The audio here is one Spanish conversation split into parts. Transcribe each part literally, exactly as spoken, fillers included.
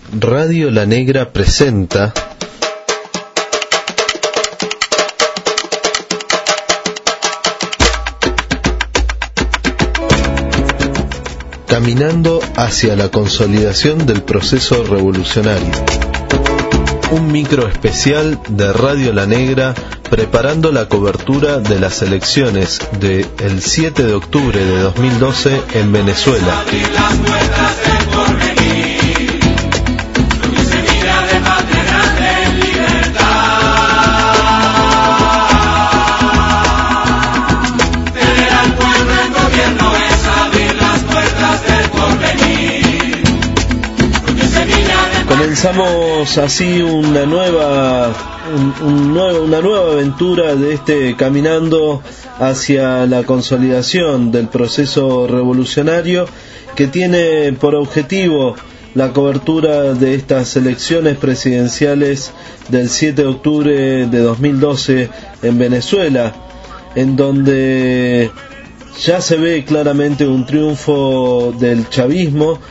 Radio La Negra presenta Caminando hacia la consolidación del proceso revolucionario. Un micro especial de Radio La Negra preparando la cobertura de las elecciones del siete de octubre de dos mil doce en Venezuela. Comenzamos así una nueva, un, un nuevo, una nueva aventura de este caminando hacia la consolidación del proceso revolucionario, que tiene por objetivo la cobertura de estas elecciones presidenciales del siete de octubre de dos mil doce en Venezuela, en donde ya se ve claramente un triunfo del chavismo,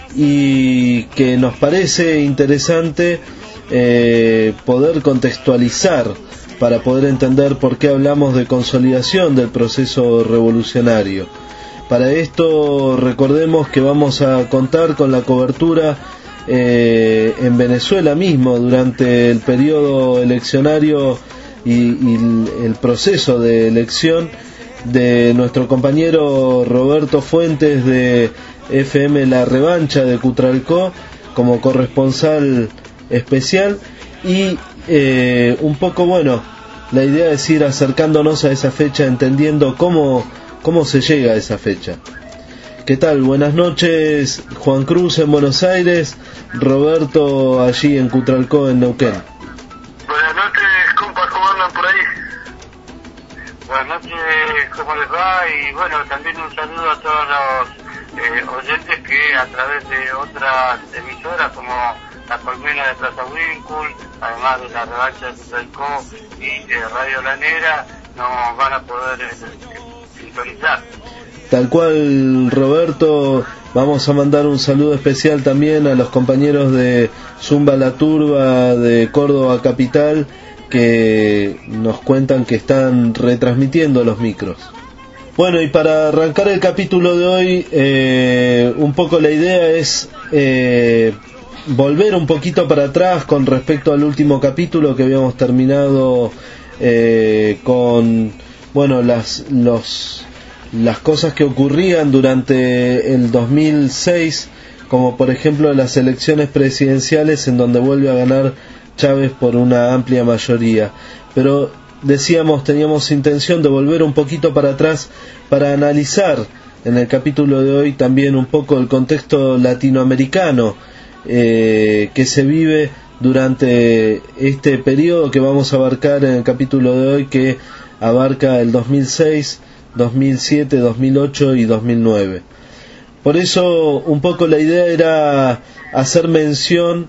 y que nos parece interesante eh, poder contextualizar para poder entender por qué hablamos de consolidación del proceso revolucionario. Para esto recordemos que vamos a contar con la cobertura eh, en Venezuela mismo durante el periodo eleccionario y, y el proceso de elección de nuestro compañero Roberto Fuentes de F M La Revancha de Cutralcó como corresponsal especial, y eh, un poco, bueno, la idea es ir acercándonos a esa fecha, entendiendo cómo, cómo se llega a esa fecha. ¿Qué tal? Buenas noches, Juan Cruz en Buenos Aires, Roberto allí en Cutralcó, en Neuquén. Buenas noches, compas, ¿cómo andan por ahí? Buenas noches, ¿cómo les va? Y bueno, también un saludo a todos los Eh, oyentes que a través de otras emisoras como La Colmena de Plaza Wincul, además de La Revancha de Cutralcó y eh, Radio La Negra, nos van a poder eh, sintonizar. Tal cual, Roberto. Vamos a mandar un saludo especial también a los compañeros de Zumba La Turba de Córdoba Capital, que nos cuentan que están retransmitiendo los micros. Bueno, y para arrancar el capítulo de hoy, eh, un poco la idea es eh, volver un poquito para atrás con respecto al último capítulo que habíamos terminado eh, con, bueno, las, los, las cosas que ocurrían durante el dos mil seis, como por ejemplo las elecciones presidenciales en donde vuelve a ganar Chávez por una amplia mayoría. Pero decíamos, teníamos intención de volver un poquito para atrás para analizar en el capítulo de hoy también un poco el contexto latinoamericano eh, que se vive durante este periodo que vamos a abarcar en el capítulo de hoy, que abarca el dos mil seis, dos mil siete, dos mil ocho y dos mil nueve. Por eso un poco la idea era hacer mención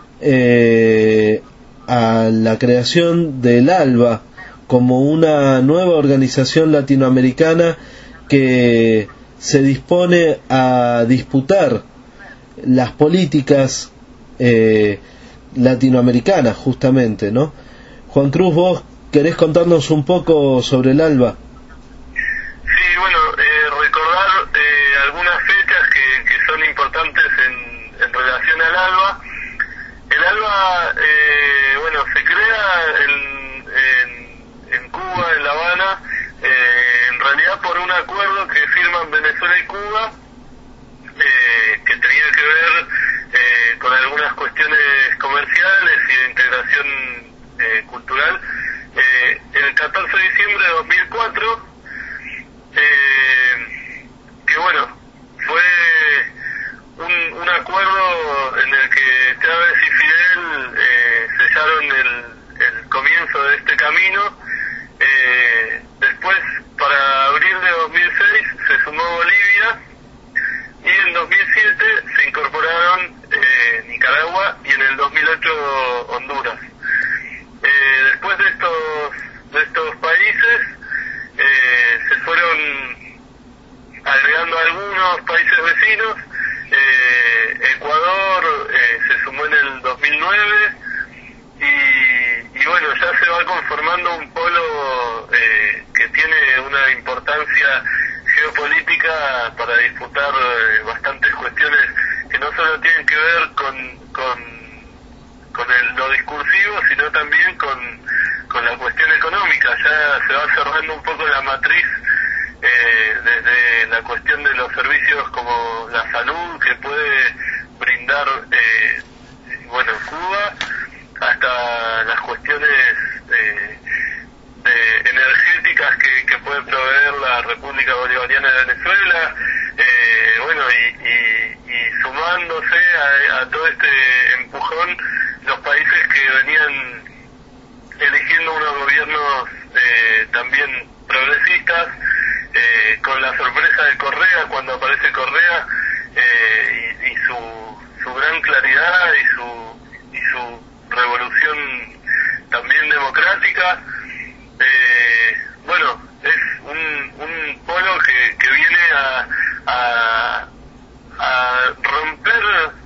eh, a la creación del ALBA como una nueva organización latinoamericana que se dispone a disputar las políticas eh, latinoamericanas, justamente, ¿no? Juan Cruz, ¿vos querés contarnos un poco sobre el ALBA? Sí, bueno, eh, recordar eh, algunas fechas que, que son importantes en, en relación al ALBA. El ALBA, eh, bueno, se crea en, en en Cuba, en La Habana, eh, en realidad por un acuerdo que firman Venezuela y Cuba, eh, que tenía que ver eh, con algunas cuestiones comerciales y de integración eh, cultural. Eh, el catorce de diciembre de dos mil cuatro, eh, que bueno, fue un, un acuerdo en el que Chávez y Fidel eh, sellaron el, el comienzo de este camino. Eh, después, para abril de dos mil seis, se sumó Bolivia, y en dos mil siete se incorporaron eh, Nicaragua, y en el dos mil ocho Honduras. Eh, después de estos de estos países eh, se fueron agregando algunos países vecinos. eh, Ecuador eh, se sumó en para, para disputar eh, bastantes cuestiones que no solo tienen que ver con, con, con el, lo discursivo, sino también con, con la cuestión económica. Ya se va cerrando un poco la matriz eh, desde la cuestión de los servicios como la salud que puede brindar eh, bueno Cuba, hasta las cuestiones eh, de energéticas que, que puede proveer la República Bolivariana de Venezuela, eh, bueno, y, y, y sumándose a, a todo este empujón, los países que venían eligiendo unos gobiernos eh, también progresistas, eh, con la sorpresa de Correa, cuando aparece Correa, eh, y, y su, su gran claridad y su, y su revolución también democrática. Eh, bueno, es un, un polo que, que viene a, a, a romper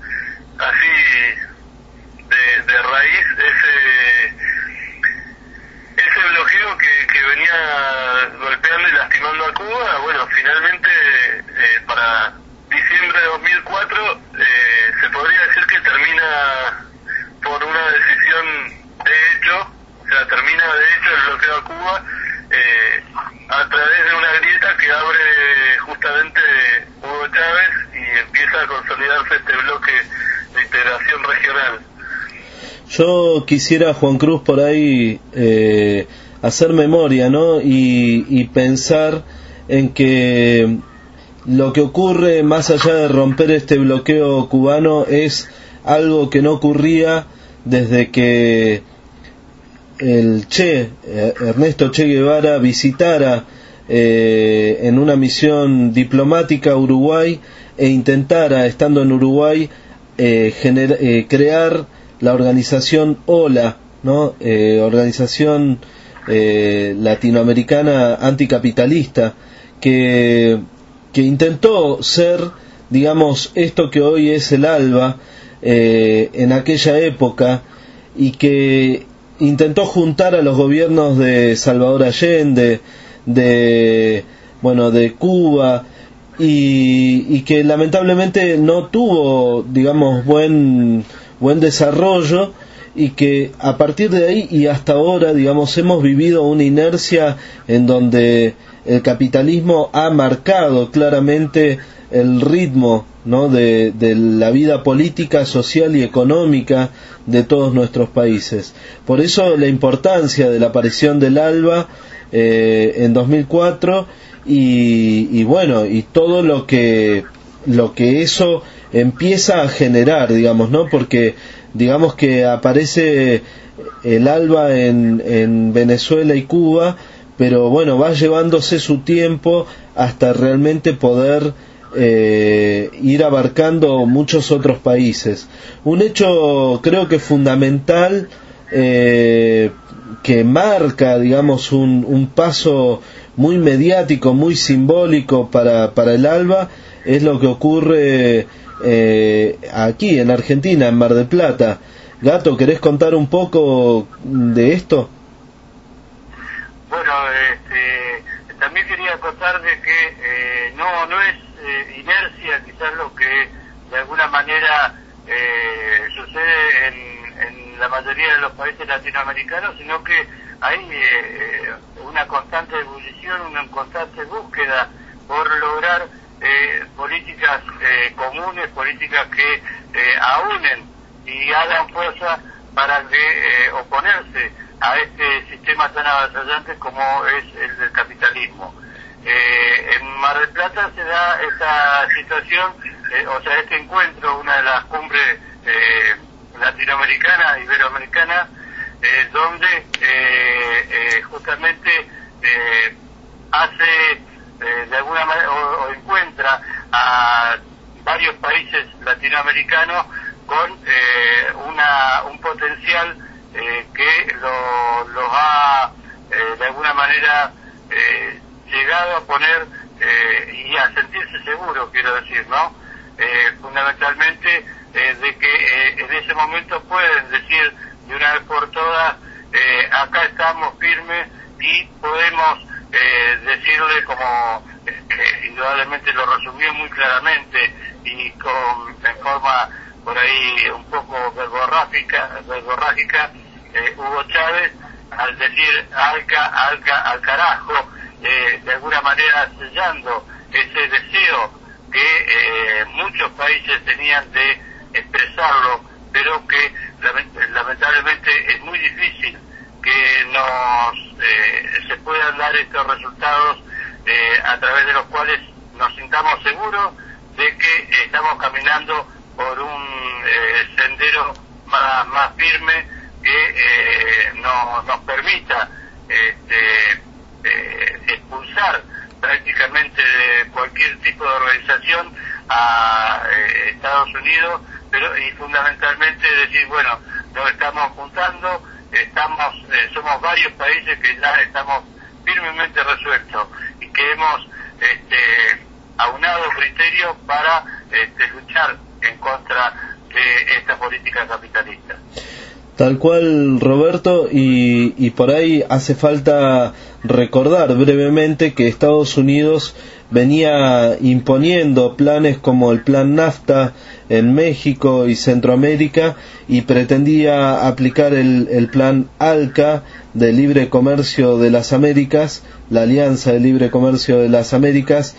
así de, de raíz ese ese bloqueo que, que venía golpeando y lastimando a Cuba. Bueno, finalmente eh, para diciembre de dos mil cuatro eh, se podría decir que termina por una decisión de hecho, o sea, termina de hecho el bloqueo a Cuba eh, a través de una grieta que abre justamente Hugo Chávez y empieza a consolidarse este bloque de integración regional. Yo quisiera, Juan Cruz, por ahí eh, hacer memoria, ¿no? Y, y pensar en que lo que ocurre más allá de romper este bloqueo cubano es algo que no ocurría desde que el Che, Ernesto Che Guevara, visitara eh, en una misión diplomática Uruguay e intentara, estando en Uruguay, eh, gener- eh, crear la organización O L A, ¿no? Eh, organización eh, latinoamericana anticapitalista, que, que intentó ser, digamos, esto que hoy es el ALBA, eh, en aquella época, y que intentó juntar a los gobiernos de Salvador Allende, de, bueno, de Cuba, y, y que lamentablemente no tuvo, digamos, buen buen desarrollo, y que a partir de ahí y hasta ahora, digamos, hemos vivido una inercia en donde el capitalismo ha marcado claramente el ritmo, ¿no?, de, de la vida política, social y económica de todos nuestros países. Por eso la importancia de la aparición del ALBA eh, en dos mil cuatro y, y bueno, y todo lo que lo que eso empieza a generar, digamos, ¿no? Porque digamos que aparece el ALBA en, en Venezuela y Cuba, pero bueno, va llevándose su tiempo hasta realmente poder eh, ir abarcando muchos otros países. Un hecho creo que fundamental, eh, que marca, digamos, un, un paso muy mediático, muy simbólico para, para el ALBA, es lo que ocurre eh, aquí en Argentina, en Mar del Plata. Gato, ¿querés contar un poco de esto? Bueno, este, también quería contar de que eh, no no es eh, inercia quizás lo que de alguna manera eh, sucede en, en la mayoría de los países latinoamericanos, sino que hay eh, una constante ebullición, una constante búsqueda por lograr eh, políticas eh, comunes, políticas que eh, aúnen y hagan fuerza para que eh, oponerse a este sistema tan avasallante como es el del capitalismo. Eh, en Mar del Plata se da esta situación, eh, o sea, este encuentro, una de las cumbres eh, latinoamericanas, iberoamericanas, eh, donde eh, eh, justamente eh, hace eh, de alguna manera o, o encuentra a varios países latinoamericanos con eh, una un potencial eh, que lo, los ha eh, de alguna manera eh, llegado a poner eh, y a sentirse seguro, quiero decir, ¿no? Eh, fundamentalmente eh, de que eh, en ese momento pueden decir de una vez por todas, eh, acá estamos firmes y podemos eh, decirle como que indudablemente lo resumió muy claramente y con en forma por ahí un poco verborrágica, verborrágica eh, Hugo Chávez, al decir alca, alca, al carajo, eh, de alguna manera sellando ese deseo que eh, muchos países tenían de expresarlo, pero que lamentablemente es muy difícil que nos eh, se puedan dar estos resultados eh, a través de los cuales nos sintamos seguros de que estamos caminando por un eh, sendero más, más firme que eh, no, nos permita este, eh, expulsar prácticamente de cualquier tipo de organización a eh, Estados Unidos, pero y fundamentalmente decir, bueno, nos estamos juntando, estamos eh, somos varios países que ya estamos firmemente resueltos y que hemos este, aunado criterios para este, luchar en contra de esta política capitalista. Tal cual, Roberto, y, y por ahí hace falta recordar brevemente que Estados Unidos venía imponiendo planes como el Plan NAFTA en México y Centroamérica y pretendía aplicar el, el Plan ALCA de Libre Comercio de las Américas, la Alianza de Libre Comercio de las Américas,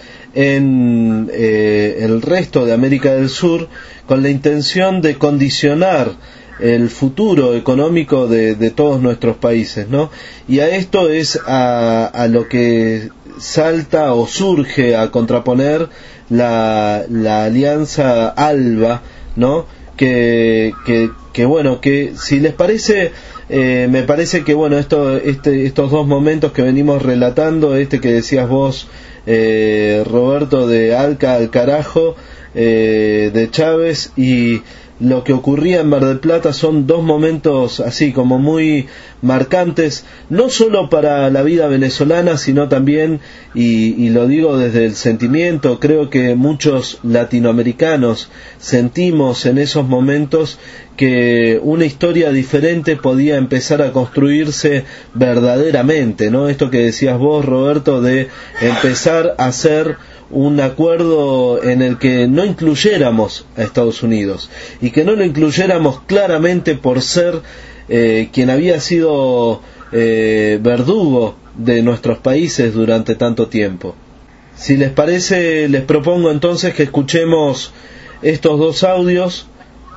en eh, el resto de América del Sur, con la intención de condicionar el futuro económico de, de todos nuestros países, ¿no? Y a esto es a, a lo que salta o surge a contraponer la, la alianza ALBA, ¿no? Que, que, que bueno, que si les parece, eh, me parece que bueno, esto, este, estos dos momentos que venimos relatando, este que decías vos, eh, Roberto, de Alca al carajo, eh, de Chávez, y lo que ocurría en Mar del Plata son dos momentos así como muy marcantes, no solo para la vida venezolana, sino también, y, y lo digo desde el sentimiento, creo que muchos latinoamericanos sentimos en esos momentos que una historia diferente podía empezar a construirse verdaderamente, ¿no? Esto que decías vos, Roberto, de empezar a hacer un acuerdo en el que no incluyéramos a Estados Unidos y que no lo incluyéramos claramente por ser eh, quien había sido eh, verdugo de nuestros países durante tanto tiempo. Si les parece, les propongo entonces que escuchemos estos dos audios,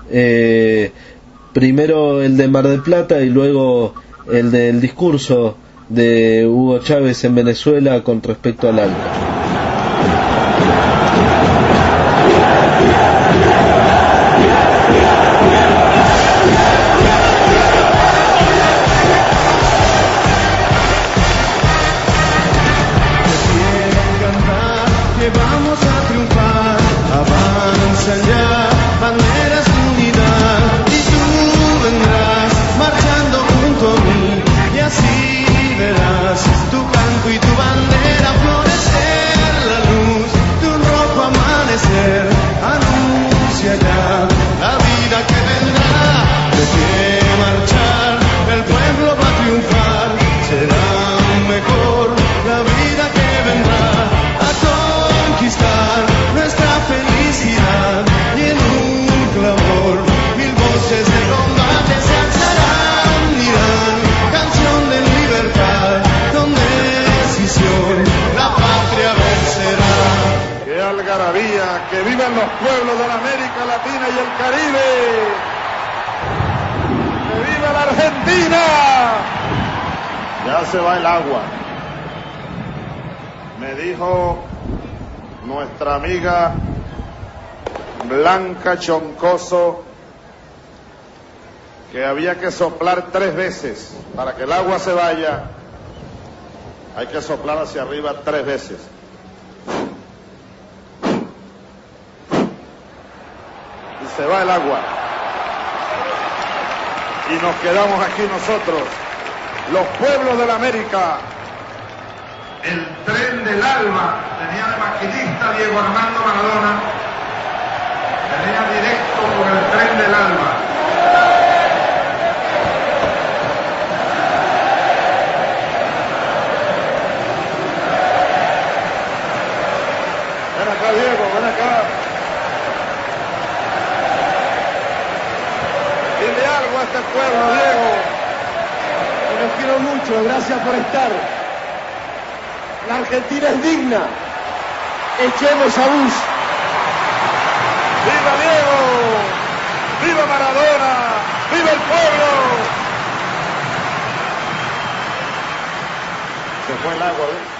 eh, primero el de Mar del Plata y luego el del discurso de Hugo Chávez en Venezuela con respecto al ALCA. Que vivan los pueblos de la América Latina y el Caribe. Que viva la Argentina. Ya se va el agua. Me dijo nuestra amiga Blanca Choncoso que había que soplar tres veces para que el agua se vaya. Hay que soplar hacia arriba tres veces. Se va el agua y nos quedamos aquí nosotros, los pueblos de la América. El tren del alma tenía de maquinista Diego Armando Maradona, venía directo por el tren del alma. a este pueblo, Diego. Los quiero mucho, gracias por estar. La Argentina es digna. Echemos a Bush. ¡Viva Diego! ¡Viva Maradona! ¡Viva el pueblo! Se fue el agua, ¿ves?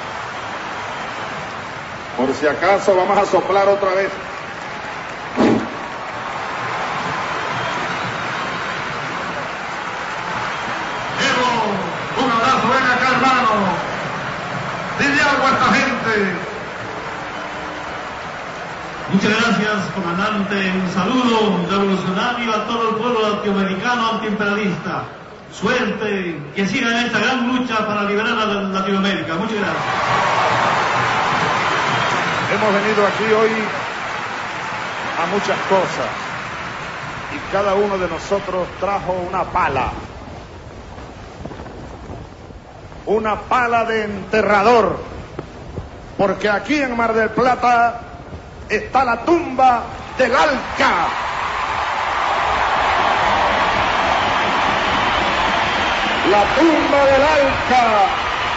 Por si acaso vamos a soplar otra vez. Diego, un abrazo, ven acá, hermano. Dile algo a esta gente. Muchas gracias, comandante. Un saludo revolucionario a todo el pueblo latinoamericano antiimperialista. Suerte, que sigan esta gran lucha para liberar a Latinoamérica. Muchas gracias. Hemos venido aquí hoy a muchas cosas y cada uno de nosotros trajo una pala, una pala de enterrador, porque aquí en Mar del Plata está la tumba del Alca. La tumba del Alca.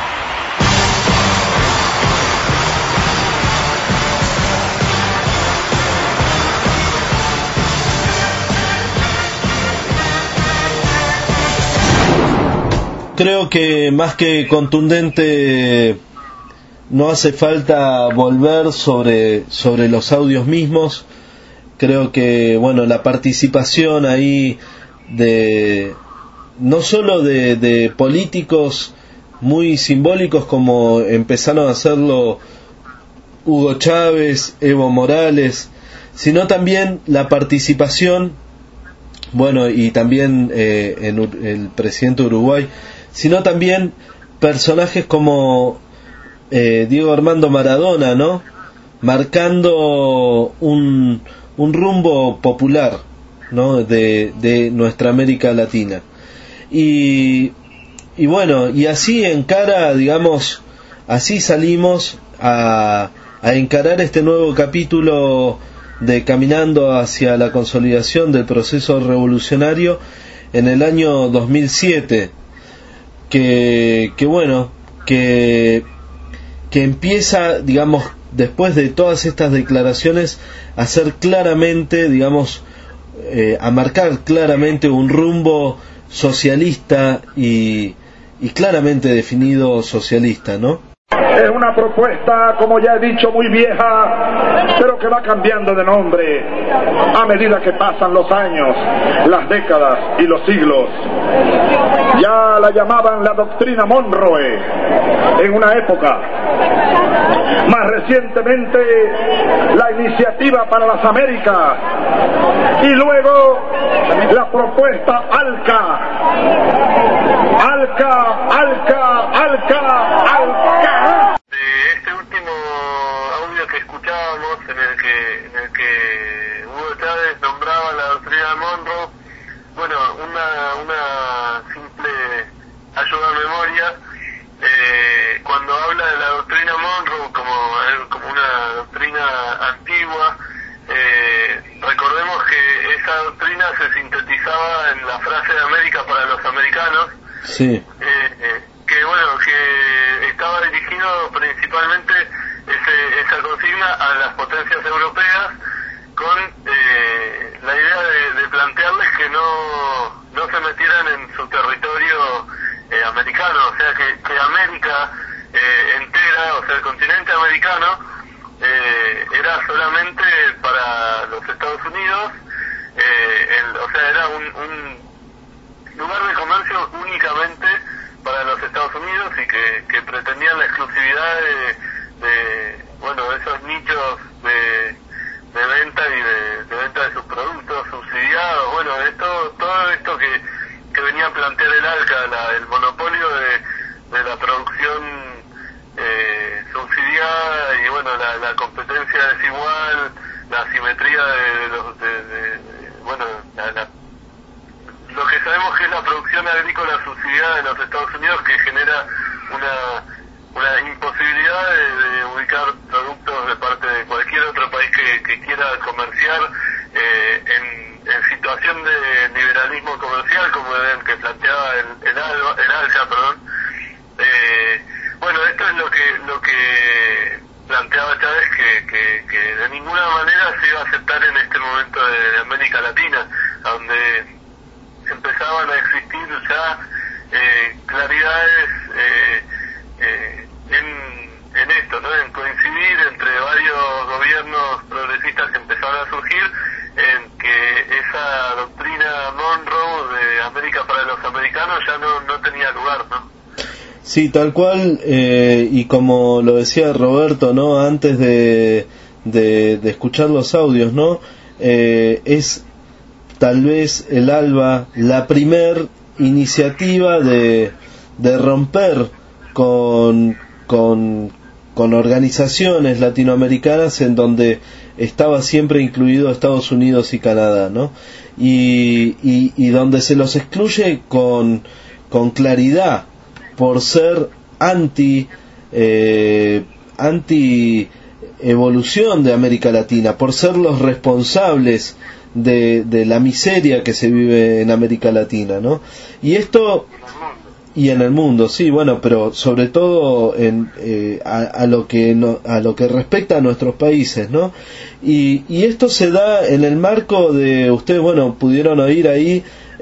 Creo que más que contundente no hace falta volver sobre, sobre los audios mismos. Creo que, bueno, la participación ahí de no solo de, de políticos muy simbólicos como empezaron a hacerlo Hugo Chávez, Evo Morales, sino también la participación, bueno, y también eh, en el presidente de Uruguay, sino también personajes como eh, Diego Armando Maradona, ¿no? Marcando un, un rumbo popular, ¿no? De, de nuestra América Latina. Y, y bueno, y así encara, digamos, así salimos a, a encarar este nuevo capítulo de Caminando hacia la consolidación del proceso revolucionario en el año dos mil siete. Que, que bueno, que, que empieza, digamos, después de todas estas declaraciones, a ser claramente, digamos, eh, a marcar claramente un rumbo socialista y, y claramente definido socialista, ¿no? Es una propuesta, como ya he dicho, muy vieja, pero que va cambiando de nombre a medida que pasan los años, las décadas y los siglos. Ya la llamaban la doctrina Monroe en una época. Más recientemente, la iniciativa para las Américas. Y luego, la propuesta ALCA. ALCA, ALCA, ALCA, ALCA. Este último audio que escuchábamos, en el que, en el que Hugo Chávez nombraba la doctrina Monroe, bueno, una, una simple ayuda a memoria, eh, cuando habla de la doctrina Monroe como, como una doctrina antigua, eh, recordemos que esa doctrina se sintetizaba en la frase de América para los americanos. Sí. Eh, eh, que bueno, que estaba dirigido principalmente ese, esa consigna a las potencias europeas, con eh, la idea de, de plantearles que no, no se metieran en su territorio eh, americano, o sea que, que América eh, entera, o sea el continente americano, eh, era solamente para los Estados Unidos, eh, el, o sea era un, un lugar de comercio únicamente para los Estados Unidos, y que, que pretendían la exclusividad de, de bueno, de esos nichos de, de venta y de, de venta de sus productos subsidiados, bueno, de todo, todo esto que, que venía a plantear el ALCA, la, el monopolio de, de la producción eh, subsidiada, y bueno, la, la competencia desigual, la asimetría de, de los, de, de, de, bueno, la, la lo que sabemos que es la producción agrícola subsidiada en los Estados Unidos, que genera una, una imposibilidad de, de ubicar productos de parte de cualquier otro país que, que quiera comerciar eh, en, en situación de liberalismo comercial social como el que planteaba el, el, Alba, el ALCA, perdón. Eh, bueno, esto es lo que lo que planteaba Chávez, que, que, que de ninguna manera se iba a aceptar en este momento de, de América Latina, donde empezaban a existir ya eh, claridades eh, eh, en, en esto, ¿no? En coincidir entre varios gobiernos progresistas que empezaron a surgir, en que esa doctrina Monroe de América para los americanos ya no, no tenía lugar, ¿no? Sí, tal cual, eh, y como lo decía Roberto, ¿no? Antes de, de, de escuchar los audios, ¿no? Eh, es tal vez el ALBA la primer iniciativa de, de romper con, con, con organizaciones latinoamericanas en donde estaba siempre incluido Estados Unidos y Canadá, ¿no? Y, y, y donde se los excluye con, con claridad, por ser anti eh, anti evolución de América Latina, por ser los responsables de, de la miseria que se vive en América Latina, ¿no? Y esto y en el mundo, sí, bueno, pero sobre todo en, eh, a, a lo que no, a lo que respecta a nuestros países, ¿no? Y, y esto se da en el marco de, ustedes, bueno, pudieron oír ahí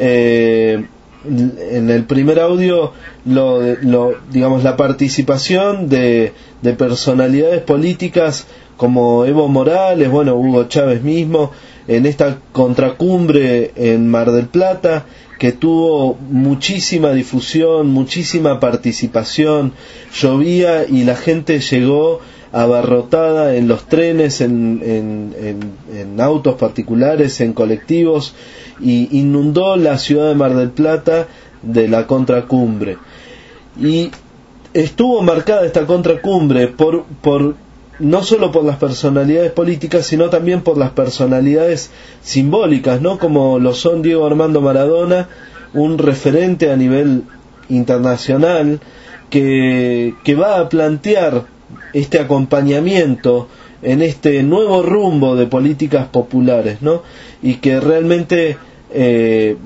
eh, en el primer audio lo, lo digamos la participación de, de personalidades políticas como Evo Morales, bueno, Hugo Chávez mismo, en esta contracumbre en Mar del Plata, que tuvo muchísima difusión, muchísima participación, llovía y la gente llegó abarrotada en los trenes, en, en, en, en autos particulares, en colectivos, y inundó la ciudad de Mar del Plata de la contracumbre. Y estuvo marcada esta contracumbre por, por no solo por las personalidades políticas, sino también por las personalidades simbólicas, ¿no? Como lo son Diego Armando Maradona, un referente a nivel internacional que, que va a plantear este acompañamiento en este nuevo rumbo de políticas populares, ¿no? Y que realmente eh,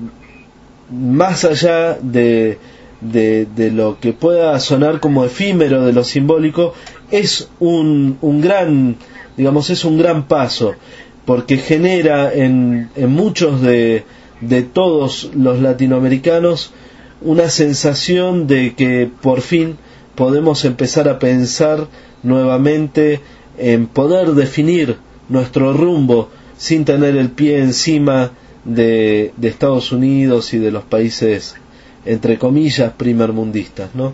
más allá de, de, de lo que pueda sonar como efímero de lo simbólico, es un, un gran, digamos, es un gran paso, porque genera en, en muchos de, de todos los latinoamericanos una sensación de que por fin podemos empezar a pensar nuevamente en poder definir nuestro rumbo sin tener el pie encima de, de Estados Unidos y de los países, entre comillas, primermundistas, ¿no?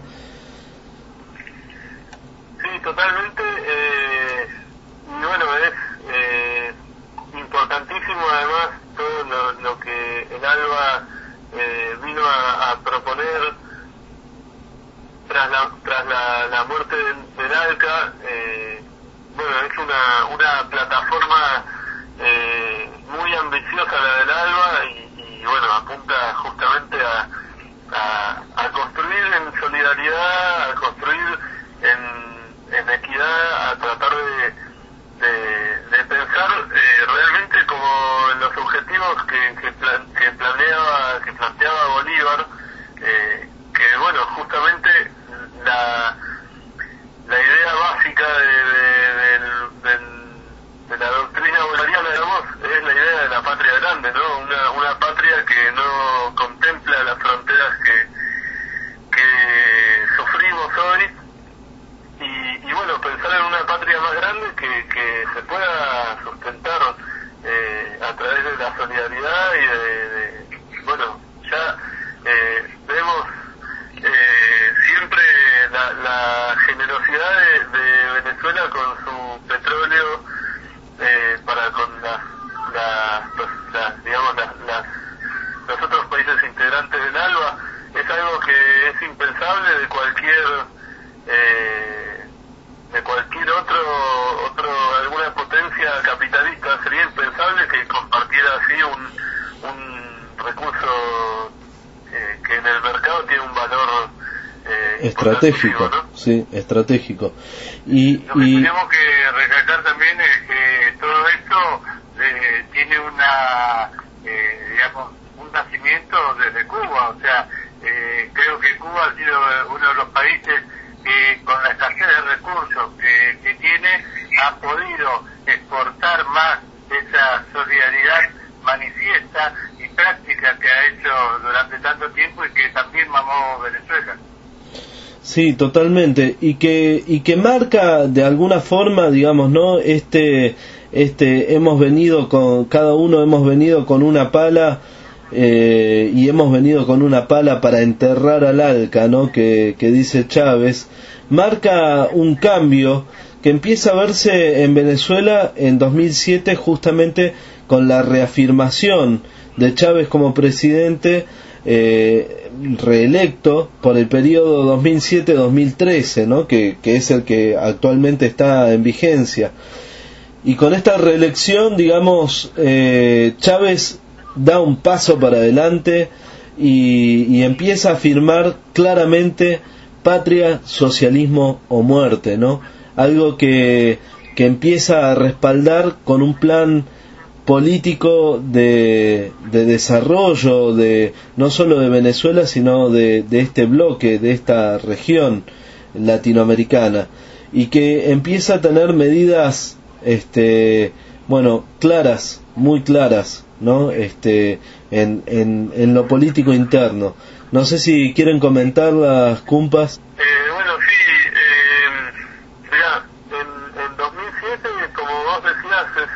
Sí, totalmente. Eh, y bueno, es eh, importantísimo además todo lo, lo que el ALBA eh, vino a, a proponer tras la tras la, la muerte del, del ALCA. Eh, bueno, es una, una plataforma eh, muy ambiciosa la del ALBA y, y bueno, apunta justamente a, a, a construir en solidaridad, a construir en, en equidad, a tratar de, de, de pensar eh, realmente como en los objetivos que, que, plan, que planeaba, que planteaba Bolívar, eh, que bueno, justamente la la idea básica de, de, de, de, de la doctrina bolivariana, digamos, es la idea de la patria grande, ¿no? Una, una patria que no contempla las fronteras que, que sufrimos hoy y, y bueno, pensar en una patria más grande que, que se pueda sustentar eh, a través de la solidaridad y de, de bueno, ya eh, vemos eh, siempre la, la generosidad de, de Venezuela con su petróleo eh, para con las, las, las digamos las, las, los otros países integrantes del ALBA. Es algo que es impensable de cualquier eh, de cualquier otro otro alguna potencia capitalista. Sería impensable que compartiera así un, un recurso eh, que en el mercado tiene un valor Eh, estratégico, ¿no? Sí, estratégico. Y, lo que y... tenemos que recalcar también es que todo esto eh, tiene una, eh, digamos, un nacimiento desde Cuba. O sea, eh, creo que Cuba ha sido uno de los países que con la escasez de recursos que, que tiene ha podido exportar más esa solidaridad manifiesta y práctica que ha hecho durante tanto tiempo y que también mamó Venezuela. Sí, totalmente, y que y que marca de alguna forma, digamos, ¿no? Este este hemos venido con cada uno hemos venido con una pala eh, y hemos venido con una pala para enterrar al Alca, ¿no? Que que dice Chávez, marca un cambio que empieza a verse en Venezuela en dos mil siete, justamente con la reafirmación de Chávez como presidente eh, reelecto por el periodo dos mil siete a dos mil trece, ¿no? que, que es el que actualmente está en vigencia. Y con esta reelección, digamos, eh, Chávez da un paso para adelante y, y empieza a afirmar claramente patria, socialismo o muerte, ¿no? Algo que, que empieza a respaldar con un plan político de, de desarrollo de no solo de Venezuela, sino de, de este bloque, de esta región latinoamericana, y que empieza a tener medidas este bueno claras, muy claras, ¿no? Este en, en, en lo político interno. No sé si quieren comentar las cumpas. Eh, bueno, sí, eh, mirá, en, en dos mil siete, como vos decías, es,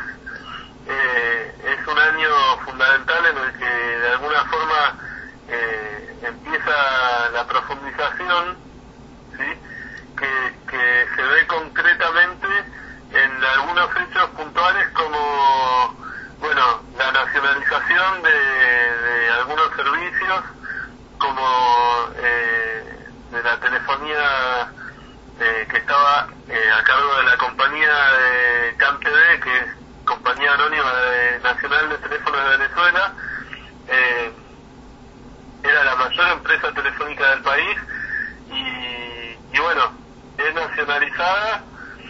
eh, es un año fundamental en el que de alguna forma eh, empieza la profundización, ¿sí? que, que se ve concretamente en algunos hechos puntuales como, bueno, la nacionalización de, de algunos servicios, como eh, de la telefonía eh, que estaba eh, a cargo de la compañía de CanTV, que es Compañía Anónima de, Nacional de Teléfonos de Venezuela. Eh, era la mayor empresa telefónica del país y, y bueno, es nacionalizada,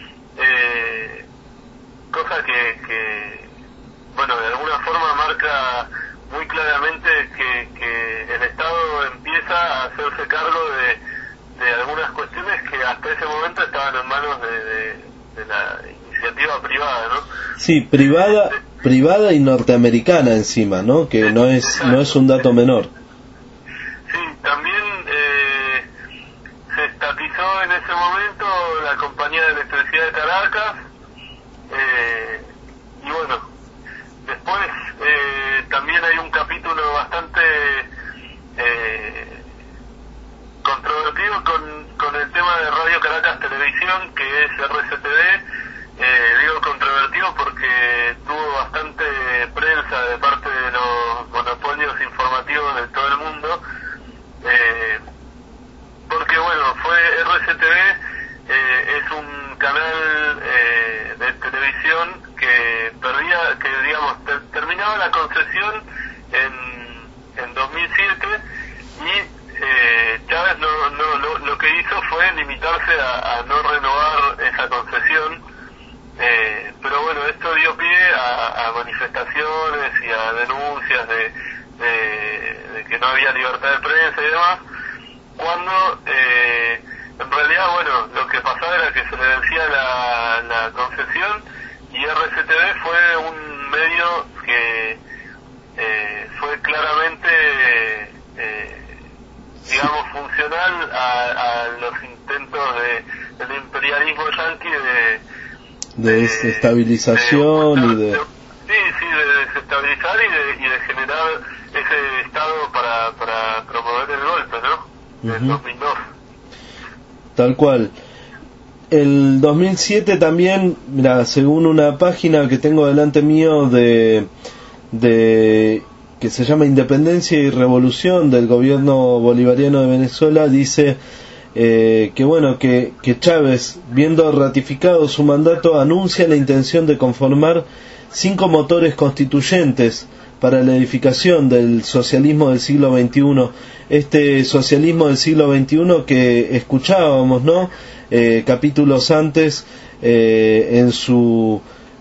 eh, cosa que, que, bueno, de alguna forma marca muy claramente que, que el Estado empieza a hacerse cargo de, de algunas cuestiones que hasta ese momento estaban en manos de, de, de la iniciativa privada, ¿no? Sí, privada, privada y norteamericana encima, ¿no? Que no es no es un dato menor. Sí, también eh, se estatizó en ese momento la compañía de electricidad de Caracas, eh, y bueno, después eh, también hay un capítulo bastante eh, controvertido con, con el tema de Radio Caracas Televisión, que es R C T V. Eh, digo controvertido porque tuvo bastante prensa de parte de los monopolios informativos de todo el mundo, eh, porque bueno, fue R C T V, eh, es un canal eh, de televisión que perdía, que digamos, ter, terminaba la concesión en, en dos mil siete y eh, Chávez no, no, lo, lo que hizo fue limitarse a, a no renovar esa concesión. Eh, pero bueno, esto dio pie a, a manifestaciones y a denuncias de, de, de que no había libertad de prensa y demás, cuando eh, en realidad, bueno, lo que pasaba era que se le vencía la, la concesión y R C T V fue un medio que eh, fue claramente, eh, digamos, funcional a, a los intentos de, del imperialismo yanqui de de desestabilización de, de, y de... sí, sí, de desestabilizar y de, y de generar ese estado para, para promover el golpe, ¿no? Del uh-huh. dos mil dos. Tal cual. El dos mil siete también, mira, según una página que tengo delante mío de, de que se llama Independencia y Revolución del Gobierno Bolivariano de Venezuela, dice Eh, que bueno, que, que Chávez, viendo ratificado su mandato, anuncia la intención de conformar cinco motores constituyentes para la edificación del socialismo del siglo veintiuno. Este socialismo del siglo veintiuno que escuchábamos, ¿no? Eh, capítulos antes, eh, en su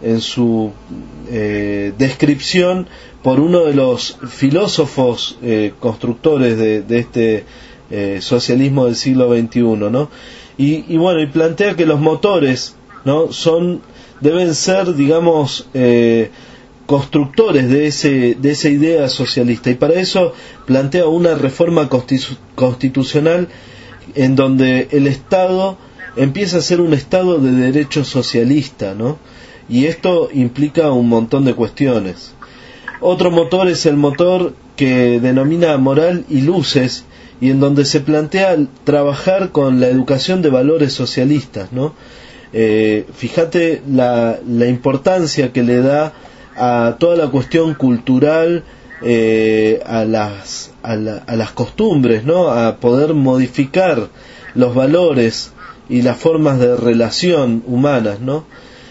en su eh, descripción por uno de los filósofos eh, constructores de, de este eh, socialismo del siglo veintiuno, ¿no? Y, y bueno, y plantea que los motores, ¿no?, son deben ser, digamos, eh, constructores de ese de esa idea socialista, y para eso plantea una reforma constitu- constitucional en donde el Estado empieza a ser un Estado de derecho socialista, ¿no? Y esto implica un montón de cuestiones. Otro motor es el motor que denomina moral y luces, y en donde se plantea trabajar con la educación de valores socialistas, ¿no? Eh, fíjate la, la importancia que le da a toda la cuestión cultural, eh, a las a, la, a las costumbres, ¿no?, a poder modificar los valores y las formas de relación humanas, ¿no?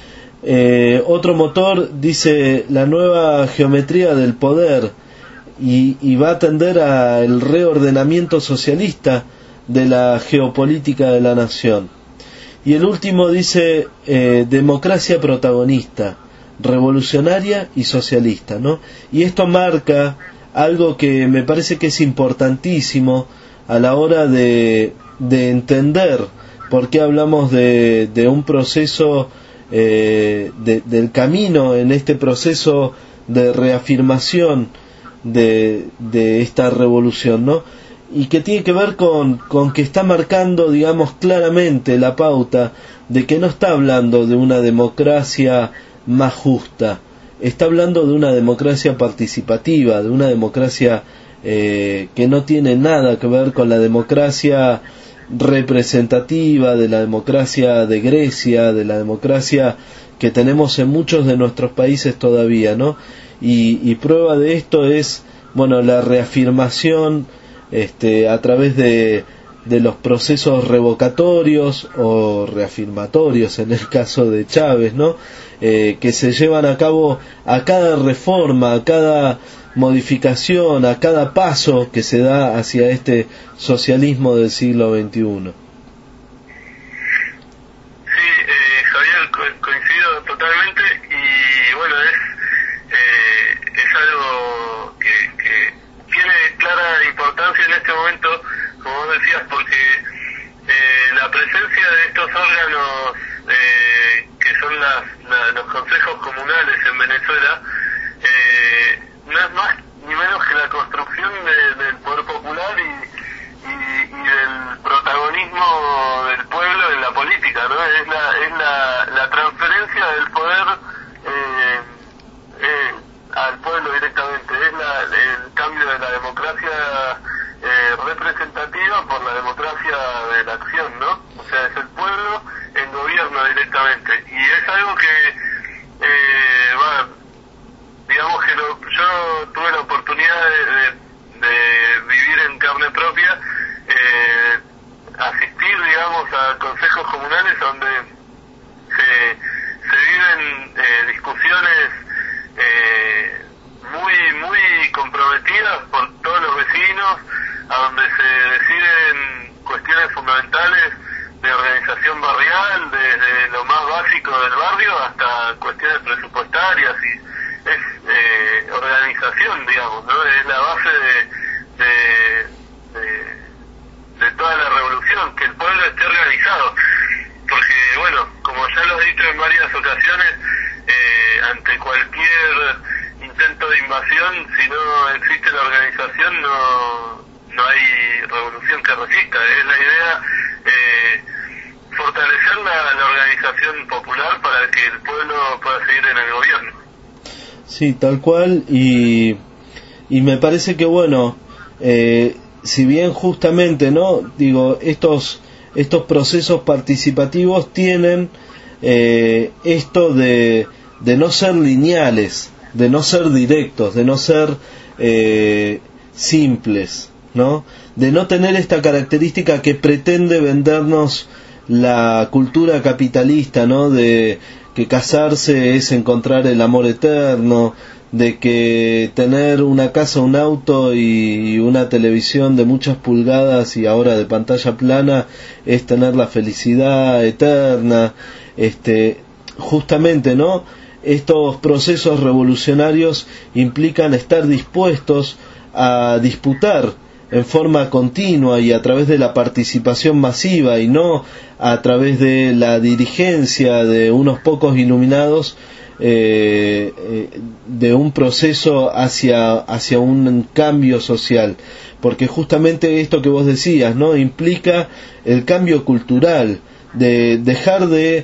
Eh, otro motor dice la nueva geometría del poder, y, y va a tender al reordenamiento socialista de la geopolítica de la nación. Y el último dice eh, democracia protagonista, revolucionaria y socialista, ¿no? Y esto marca algo que me parece que es importantísimo a la hora de, de entender por qué hablamos de, de un proceso eh, de, del camino en este proceso de reafirmación de, de esta revolución, ¿no? Y que tiene que ver con, con que está marcando, digamos, claramente la pauta de que no está hablando de una democracia más justa, está hablando de una democracia participativa, de una democracia eh, que no tiene nada que ver con la democracia representativa, de la democracia de Grecia, de la democracia que tenemos en muchos de nuestros países todavía, ¿no? Y, y prueba de esto es, bueno, la reafirmación este, a través de, de los procesos revocatorios o reafirmatorios en el caso de Chávez, ¿no? Eh, que se llevan a cabo a cada reforma, a cada modificación, a cada paso que se da hacia este socialismo del siglo veintiuno. Sí, eh, Javier, co- coincido totalmente, y bueno, es eh, es algo que, que tiene clara importancia en este momento, como vos decías, porque eh, la presencia de estos órganos eh, que son las, la, los consejos comunales en Venezuela, eh, no es más ni menos que la construcción de, del poder popular y, y, y del protagonismo del pueblo en la política, ¿no? Es la, es la, la transferencia del poder eh, eh, al pueblo directamente, es la, el cambio de la democracia eh, representativa por la democracia de la acción, ¿no? O sea, es el pueblo en gobierno directamente, y es algo que eh, va, digamos que lo, yo tuve la oportunidad de, de, de vivir en carne propia, eh, asistir, digamos, a consejos comunales donde se, se viven eh, discusiones eh, muy muy comprometidas por todos los vecinos, a donde se deciden cuestiones fundamentales de organización barrial, desde lo más básico del barrio hasta cuestiones presupuestarias, y es eh, organización, digamos, ¿no? Es la base de, de, de, de toda la revolución, que el pueblo esté organizado, porque bueno, como ya lo he dicho en varias ocasiones, eh, ante cualquier intento de invasión, si no existe la organización, no, no hay revolución que resista. Es la idea eh, fortalecer la, la organización popular para que el pueblo pueda seguir en el gobierno. Sí, tal cual, y, y me parece que bueno, eh, si bien justamente, ¿no?, digo, estos estos procesos participativos tienen eh, esto de, de no ser lineales, de no ser directos, de no ser eh, simples, ¿no?, de no tener esta característica que pretende vendernos la cultura capitalista, ¿no?, de que casarse es encontrar el amor eterno, de que tener una casa, un auto y una televisión de muchas pulgadas y ahora de pantalla plana es tener la felicidad eterna. Este, justamente, ¿no?, estos procesos revolucionarios implican estar dispuestos a disputar en forma continua y a través de la participación masiva y no a través de la dirigencia de unos pocos iluminados, eh, eh, de un proceso hacia, hacia un cambio social, porque justamente esto que vos decías, ¿no?, implica el cambio cultural, de dejar de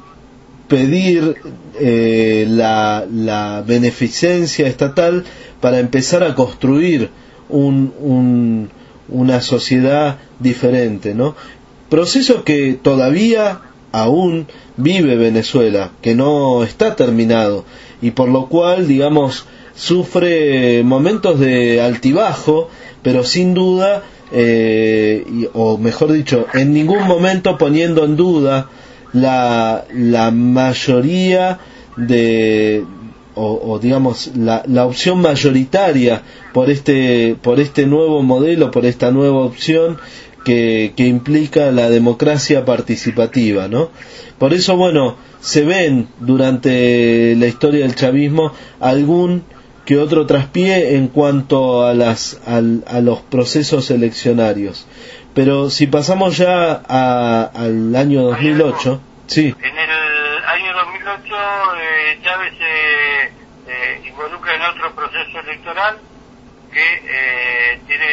pedir eh, la, la beneficencia estatal para empezar a construir un, un, una sociedad diferente, ¿no? Proceso que todavía aún vive Venezuela, que no está terminado, y por lo cual, digamos, sufre momentos de altibajo, pero sin duda, eh, y, o mejor dicho, en ningún momento poniendo en duda la, la mayoría de, o, o digamos, la, la opción mayoritaria por este, por este nuevo modelo, por esta nueva opción que, que implica la democracia participativa, ¿no? Por eso, bueno, se ven durante la historia del chavismo algún que otro traspié en cuanto a las a, a los procesos eleccionarios. Pero si pasamos ya a, al año dos mil ocho, sí. En el año dos mil ocho eh, Chávez se eh, involucra en otro proceso electoral que eh, tiene,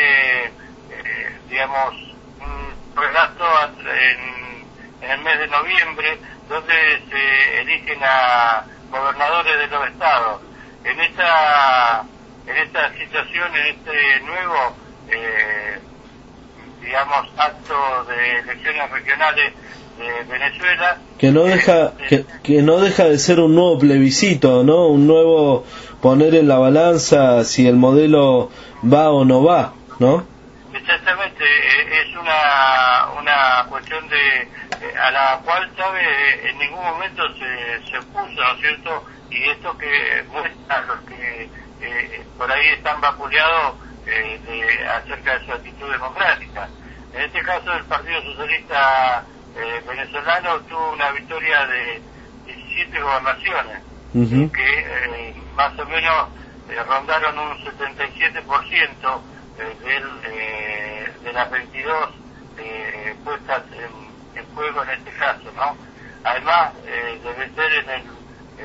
eh, digamos, un relato en, en el mes de noviembre, donde se eligen a gobernadores de los estados. En esta en esta situación, en este nuevo, eh, digamos, acto de elecciones regionales de Venezuela, que no deja eh, que, que no deja de ser un nuevo plebiscito, ¿no? Un nuevo poner en la balanza si el modelo va o no va, ¿no? Exactamente, eh, es una una cuestión de eh, a la cual Chávez en ningún momento se, se opuso, ¿no es cierto? Y esto que muestra los que eh, por ahí están vapuleados eh, de, acerca de su actitud democrática. En este caso, el Partido Socialista eh, Venezolano tuvo una victoria de diecisiete gobernaciones, uh-huh. que eh, más o menos eh, rondaron un setenta y siete por ciento eh, del, eh, de las veintidós eh, puestas en, en juego en este caso, ¿no? Además, eh, debe ser en el en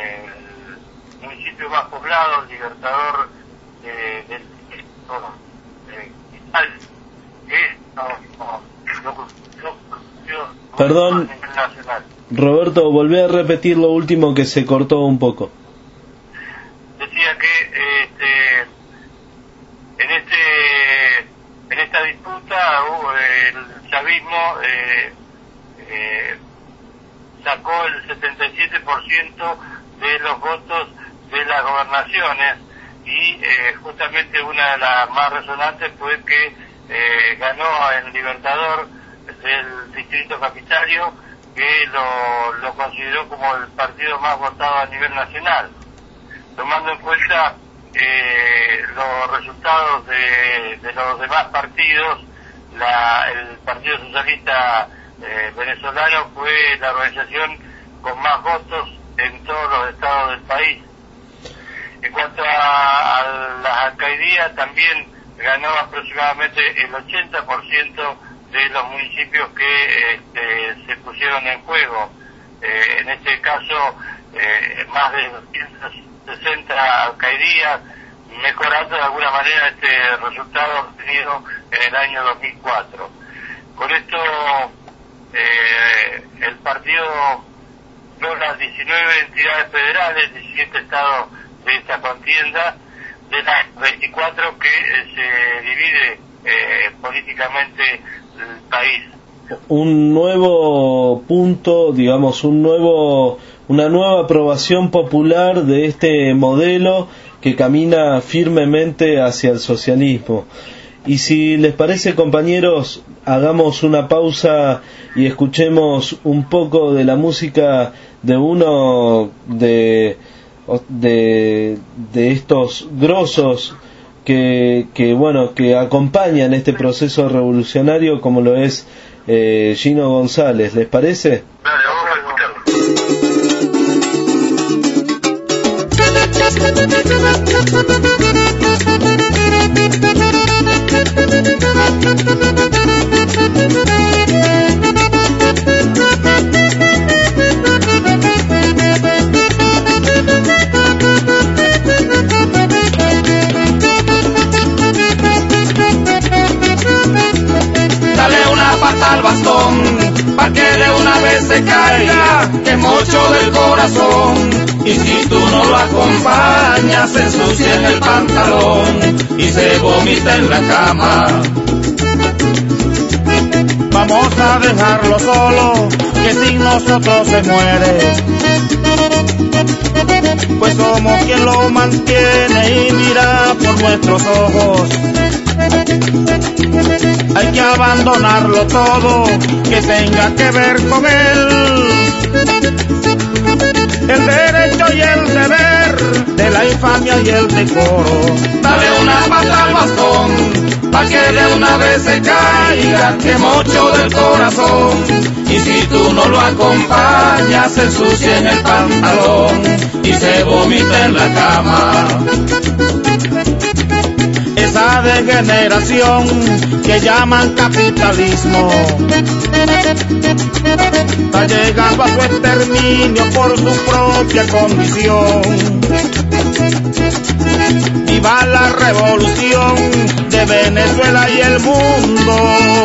el municipio más poblado, el Libertador eh, del eh, que no, no, no, no, Perdón, Roberto, volví a repetir lo último que se cortó un poco. Decía que este, en este en esta disputa uh, el chavismo eh, eh, sacó el setenta y siete por ciento de los votos de las gobernaciones y eh, justamente una de las más resonantes fue que eh, ganó el Libertador del Distrito Capitolio, que lo, lo consideró como el partido más votado a nivel nacional. Tomando en cuenta eh, los resultados de, de los demás partidos, la, el Partido Socialista Eh, venezolano fue la organización con más votos en todos los estados del país. En cuanto a, a las alcaldías, también ganó aproximadamente el ochenta por ciento de los municipios que este, se pusieron en juego. Eh, en este caso, eh, más de doscientas sesenta alcaldías, mejorando de alguna manera este resultado obtenido en el año dos mil cuatro. Con esto, Eh, el partido logra diecinueve entidades federales, diecisiete estados de esta contienda, de las veinticuatro que eh, se divide eh, políticamente el país. Un nuevo punto, digamos, un nuevo, una nueva aprobación popular de este modelo que camina firmemente hacia el socialismo. Y si les parece, compañeros, hagamos una pausa y escuchemos un poco de la música de uno de de, de estos grosos que, que bueno que acompañan este proceso revolucionario, como lo es eh, Gino González. ¿Les parece? Dale, vamos a escucharlo. Al bastón, pa' que de una vez se caiga, que mocho del corazón. Y si tú no lo acompañas, se ensucia en el pantalón y se vomita en la cama. Vamos a dejarlo solo, que sin nosotros se muere. Pues somos quien lo mantiene y mira por nuestros ojos. Hay que abandonarlo todo, que tenga que ver con él. El derecho y el deber, de la infamia y el decoro. Dale una pata al bastón, pa' que de una vez se caiga, que mocho del corazón. Y si tú no lo acompañas, se ensucia en el pantalón y se vomita en la cama. Esa degeneración que llaman capitalismo está llegando a su exterminio por su propia condición. Viva la revolución de Venezuela y el mundo,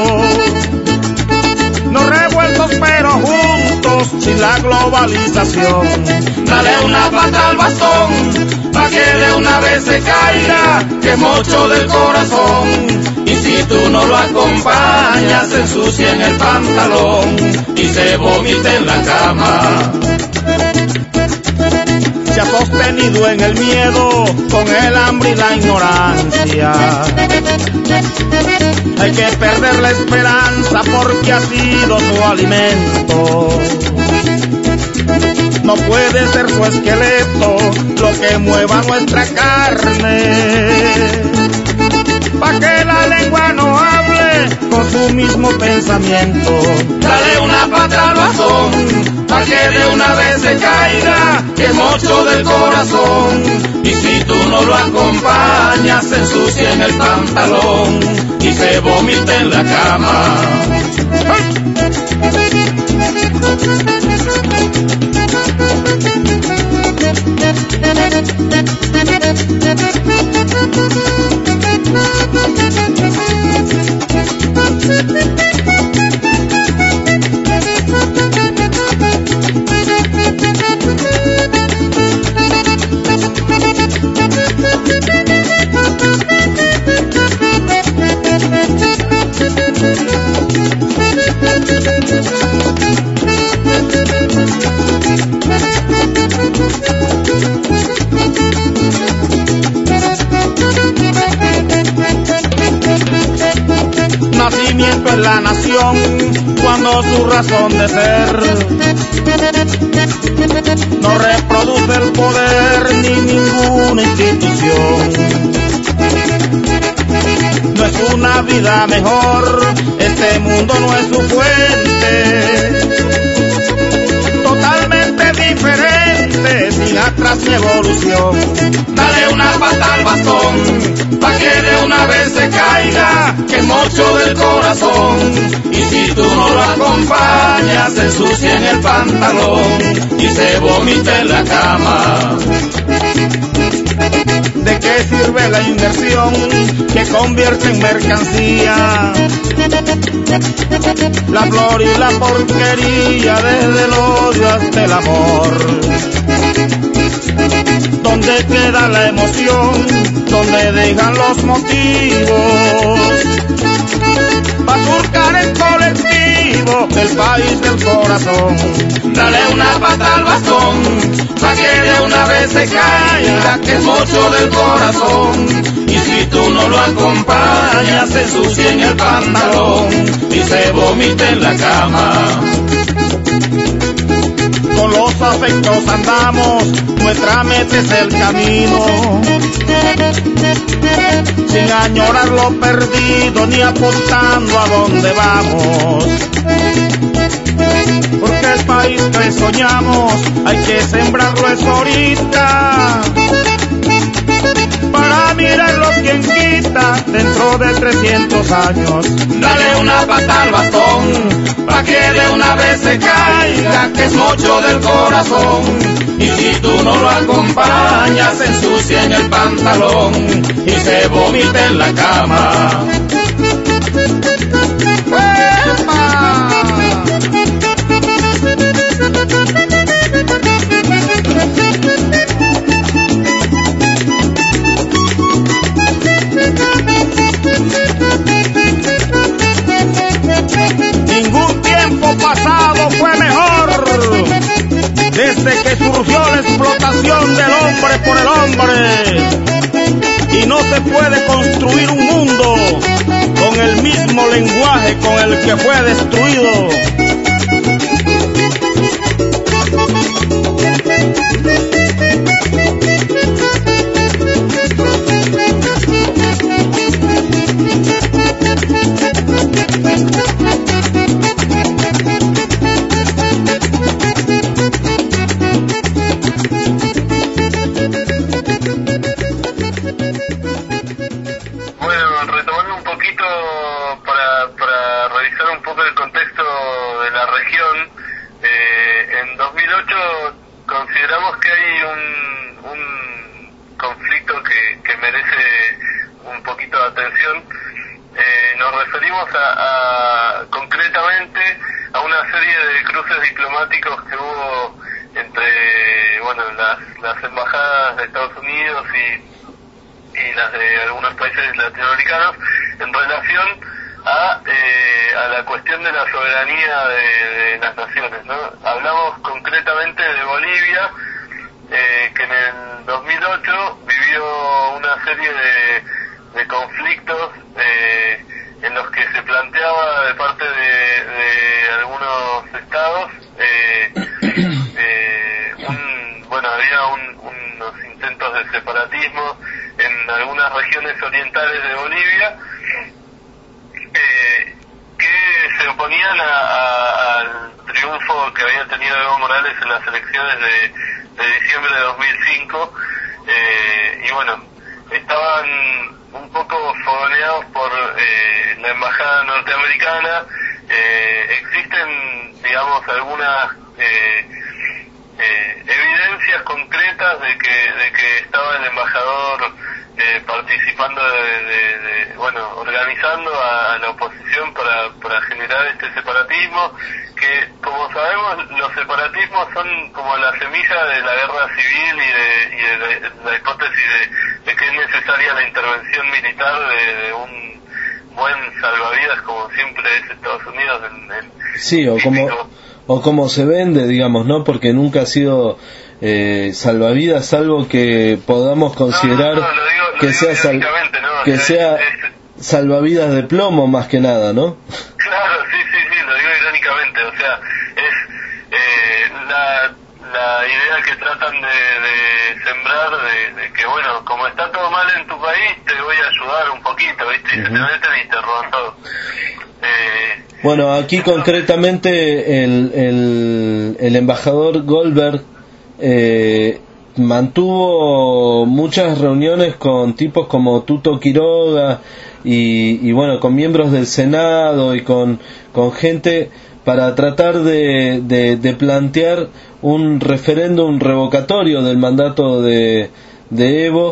no revueltos pero juntos sin la globalización. Dale una pata al bastón, pa' que de una vez se caiga, que mocho del corazón. Y si tú no lo acompañas, se ensucia en el pantalón y se vomita en la cama. Se ha sostenido en el miedo, con el hambre y la ignorancia. Hay que perder la esperanza porque ha sido su alimento. No puede ser su esqueleto lo que mueva nuestra carne. Pa' que la lengua no hable con su mismo pensamiento. Dale una pata al bastón, pa' que de una vez se caiga, que mocho del corazón. Y si tú no lo acompañas, se ensucia en el pantalón y se vomita en la cama. Nacimiento en la nación, cuando su razón de ser no reproduce el poder ni ninguna institución. No es una vida mejor, este mundo no es su fuente. Totalmente diferente, sin atrás ni evolución. Dale una pata al bastón, pa' que de una vez se caiga, que mocho del corazón. Y si tú no lo acompañas, se ensucia en el pantalón y se vomita en la cama. ¿De qué sirve la inversión que convierte en mercancía la flor y la porquería, desde el odio hasta el amor? ¿Dónde queda la emoción? ¿Dónde dejan los motivos para surcar el colectivo del país del corazón? Dale una pata al bastón, pa' que de una vez se caiga, que es mocho del corazón. Y si tú no lo acompañas, se ensucia en el pantalón y se vomita en la cama. Con los afectos andamos, nuestra meta es el camino, sin añorar lo perdido ni apuntando a dónde vamos. Porque el país que soñamos hay que sembrarlo es ahorita, para mirarlo quien quita dentro de trescientos años. Dale una pata al bastón, pa' que de una vez se caiga, que es mocho del corazón. Y si tú no lo acompañas, se ensucia en el pantalón y se vomita en la cama. Ningún tiempo pasado fue mejor desde que surgió la explotación del hombre por el hombre, y no se puede construir un mundo con el mismo lenguaje con el que fue destruido. Sí, o como, o como se vende, digamos, ¿no? Porque nunca ha sido eh, salvavidas, salvo que podamos considerar no, no, no, lo digo, lo que, sea sal, no, que sea es, salvavidas de plomo más que nada, ¿no? Claro, sí, sí, sí, lo digo irónicamente, o sea, es eh, la, la idea que tratan de, de sembrar de, de que, bueno, como está todo mal en tu país, te voy a ayudar un poquito, ¿viste? Y uh-huh. se te meten y te roban todo. Eh, Bueno, aquí concretamente el, el, el embajador Goldberg eh, mantuvo muchas reuniones con tipos como Tuto Quiroga y, y bueno, con miembros del Senado y con, con gente para tratar de, de, de plantear un referéndum revocatorio del mandato de, de Evo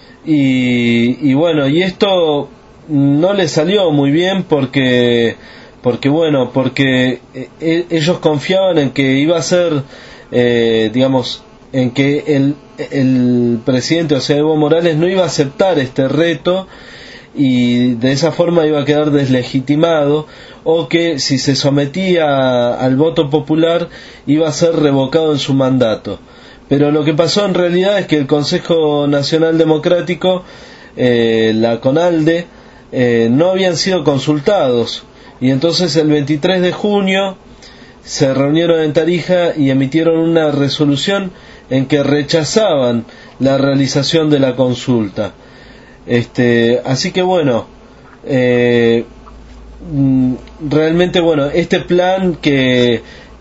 y, y bueno, y esto no le salió muy bien porque porque bueno, porque eh, ellos confiaban en que iba a ser, eh, digamos, en que el, el presidente, o sea, Evo Morales, no iba a aceptar este reto y de esa forma iba a quedar deslegitimado, o que si se sometía al voto popular iba a ser revocado en su mandato. Pero lo que pasó en realidad es que el Consejo Nacional Democrático, eh, la CONALDE, eh, no habían sido consultados. Y entonces el veintitrés de junio se reunieron en Tarija y emitieron una resolución en que rechazaban la realización de la consulta. Este, así que bueno, eh, realmente bueno, este plan que,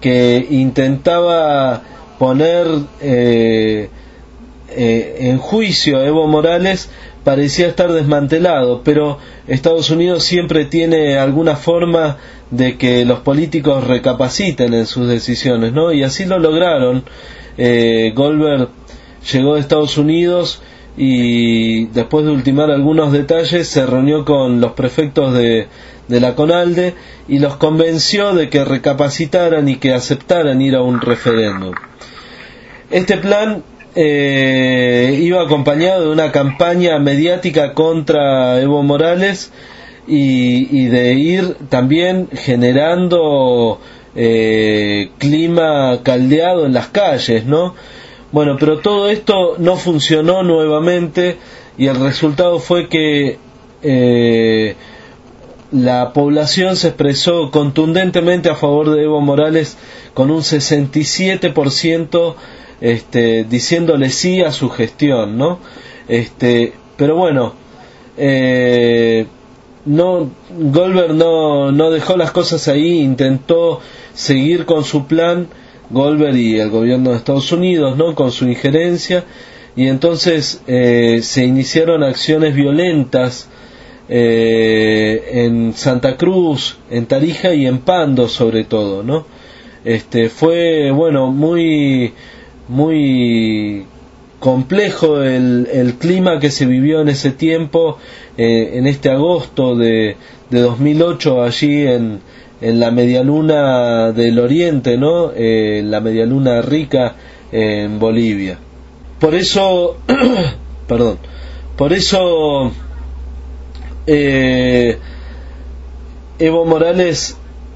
que intentaba poner eh, eh, en juicio a Evo Morales parecía estar desmantelado, pero Estados Unidos siempre tiene alguna forma de que los políticos recapaciten en sus decisiones, ¿no? Y así lo lograron. eh, Goldberg llegó de Estados Unidos y después de ultimar algunos detalles se reunió con los prefectos de, de la CONALDE y los convenció de que recapacitaran y que aceptaran ir a un referéndum. Este plan eh, iba acompañado de una campaña mediática contra Evo Morales y, y de ir también generando eh, clima caldeado en las calles, ¿no? Bueno, pero todo esto no funcionó nuevamente y el resultado fue que eh, la población se expresó contundentemente a favor de Evo Morales con un sesenta y siete por ciento este, diciéndole sí a su gestión, ¿no? Este, pero bueno, eh, no, Goldberg no, no dejó las cosas ahí, intentó seguir con su plan, Goldberg y el gobierno de Estados Unidos, ¿no? Con su injerencia, y entonces eh, se iniciaron acciones violentas eh, en Santa Cruz, en Tarija y en Pando sobre todo, ¿no? Este, fue, bueno, muy, muy complejo el, el clima que se vivió en ese tiempo, eh, en este agosto de, de dos mil ocho, allí en en la medialuna del Oriente, ¿no? Eh, la medialuna rica eh, en Bolivia. Por eso, perdón, por eso eh, Evo Morales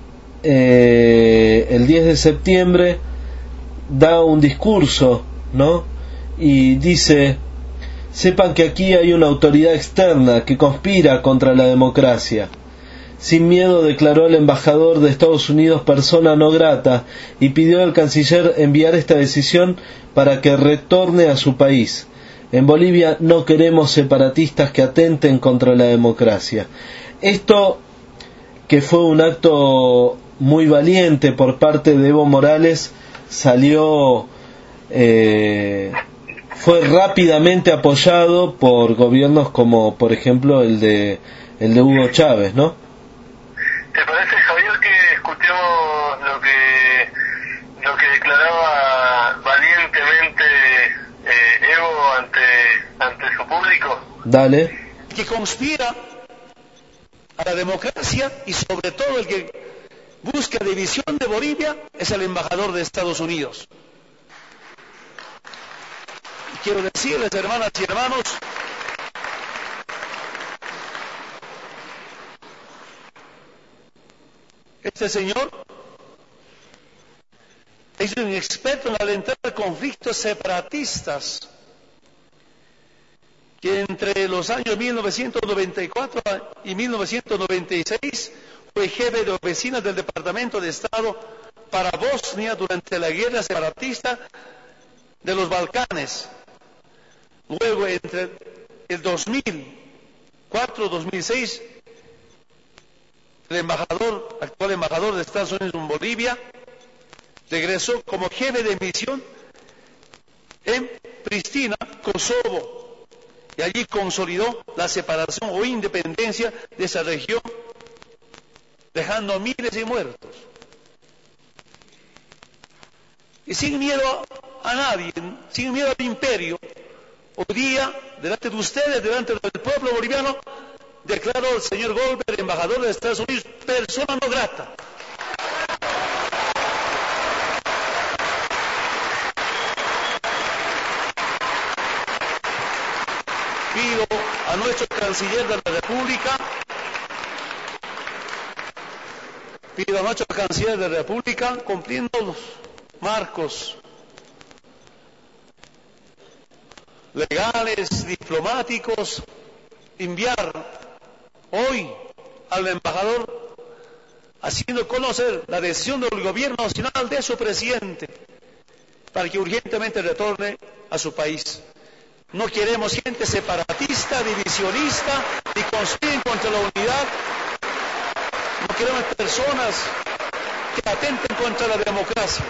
eh, el diez de septiembre da un discurso, ¿no? Y dice: sepan que aquí hay una autoridad externa que conspira contra la democracia. Sin miedo declaró el embajador de Estados Unidos persona no grata y pidió al canciller enviar esta decisión para que retorne a su país. En Bolivia no queremos separatistas que atenten contra la democracia. Esto, que fue un acto muy valiente por parte de Evo Morales, salió, eh, fue rápidamente apoyado por gobiernos como, por ejemplo, el de, el de Hugo Chávez, ¿no? ¿Te parece, Javier, que escuchemos lo que lo que declaraba valientemente eh, Evo ante ante su público? Dale. Que conspira a la democracia y sobre todo el que busca división de Bolivia es el embajador de Estados Unidos. Y quiero decirles, hermanas y hermanos, este señor es un experto en alentar conflictos separatistas que entre los años mil novecientos noventa y cuatro y mil novecientos noventa y seis fue jefe de oficina del Departamento de Estado para Bosnia durante la guerra separatista de los Balcanes. Luego, entre el dos mil cuatro y dos mil seis, el embajador, actual embajador de Estados Unidos en Bolivia, regresó como jefe de misión en Pristina, Kosovo, y allí consolidó la separación o independencia de esa región, dejando miles de muertos. Y sin miedo a nadie, sin miedo al imperio, hoy día, delante de ustedes, delante del pueblo boliviano, declaró el señor Goldberg, embajador de Estados Unidos, persona no grata. Pido a nuestro canciller de la República, pido a nuestro canciller de la República, cumpliendo los marcos legales, diplomáticos, enviar hoy al embajador, haciendo conocer la decisión del gobierno nacional de su presidente para que urgentemente retorne a su país. No queremos gente separatista, divisionista, ni conspiren contra la unidad. No queremos personas que atenten contra la democracia.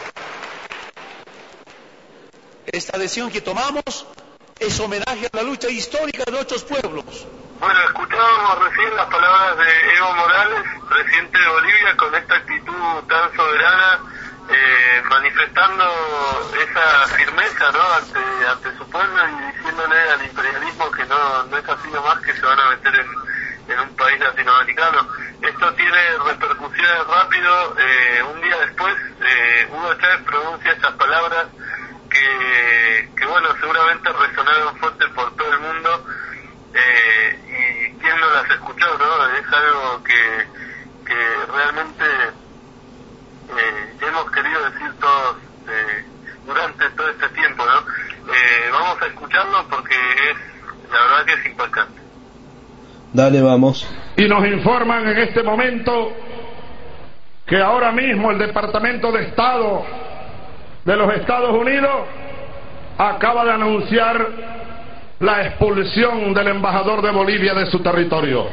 Esta decisión que tomamos es homenaje a la lucha histórica de nuestros pueblos. Bueno, escuchábamos recién las palabras de Evo Morales, presidente de Bolivia, con esta actitud tan soberana, eh, manifestando esa firmeza, ¿no?, ante, ante su pueblo y diciéndole al imperialismo que no, no es así nomás que se van a meter en, en un país latinoamericano. Esto tiene repercusiones rápido. Eh, un día después, eh, Hugo Chávez pronuncia estas palabras que, que bueno, seguramente resonaron fuerte por todo el mundo. Eh, y quién no las escuchó, ¿no? Es algo que, que realmente eh, hemos querido decir todos eh, durante todo este tiempo, ¿no? Eh, vamos a escucharlo porque es, la verdad que es impactante. Dale, vamos. Y nos informan en este momento que ahora mismo el Departamento de Estado de los Estados Unidos acaba de anunciar la expulsión del embajador de Bolivia de su territorio.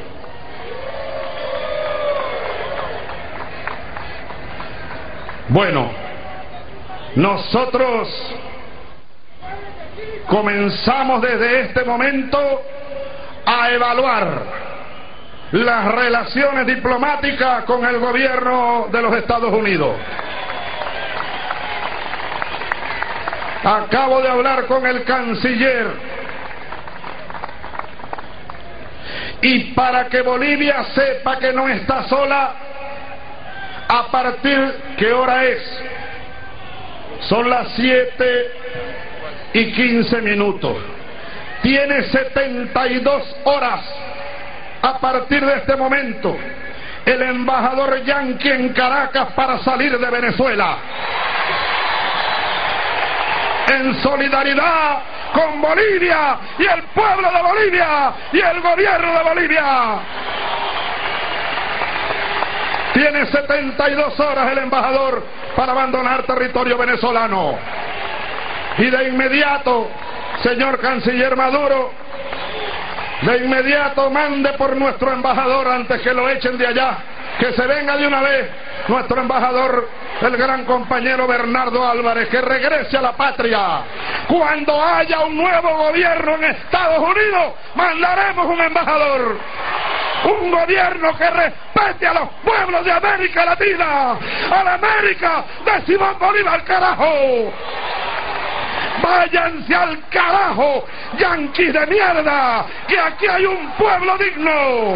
Bueno, nosotros comenzamos desde este momento a evaluar las relaciones diplomáticas con el gobierno de los Estados Unidos. Acabo de hablar con el canciller y para que Bolivia sepa que no está sola, a partir, ¿qué hora es? Son las siete y quince minutos. Tiene setenta y dos horas a partir de este momento el embajador yanqui en Caracas para salir de Venezuela, en solidaridad con Bolivia y el pueblo de Bolivia y el gobierno de Bolivia. Tiene setenta y dos horas el embajador para abandonar territorio venezolano. Y de inmediato, señor canciller Maduro, de inmediato mande por nuestro embajador antes que lo echen de allá, que se venga de una vez nuestro embajador, el gran compañero Bernardo Álvarez, que regrese a la patria. Cuando haya un nuevo gobierno en Estados Unidos, mandaremos un embajador, un gobierno que respete a los pueblos de América Latina, a la América de Simón Bolívar, carajo. Váyanse al carajo, yanquis de mierda, que aquí hay un pueblo digno.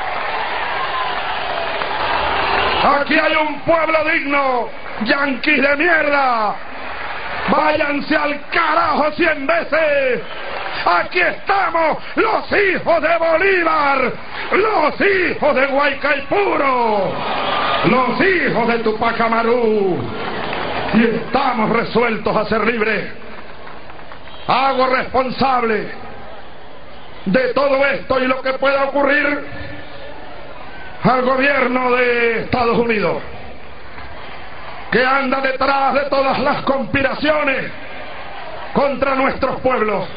Aquí hay un pueblo digno, yanquis de mierda. Váyanse al carajo cien veces. Aquí estamos, los hijos de Bolívar, los hijos de Guaycaipuro, los hijos de Tupac Amaru. Y estamos resueltos a ser libres. Hago responsable de todo esto y lo que pueda ocurrir al gobierno de Estados Unidos, que anda detrás de todas las conspiraciones contra nuestros pueblos.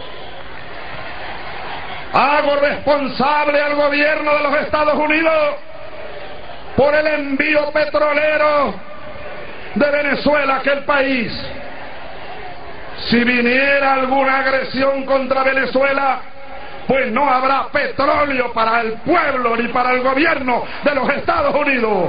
Hago responsable al gobierno de los Estados Unidos por el envío petrolero de Venezuela a aquel país. Si viniera alguna agresión contra Venezuela, pues no habrá petróleo para el pueblo ni para el gobierno de los Estados Unidos.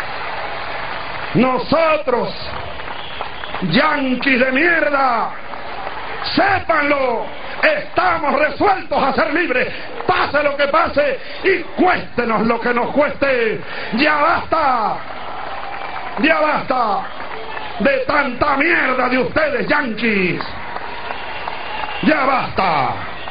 Nosotros, yanquis de mierda, sépanlo, estamos resueltos a ser libres, pase lo que pase y cuéstenos lo que nos cueste. Ya basta, ya basta de tanta mierda de ustedes, yanquis. Ya basta,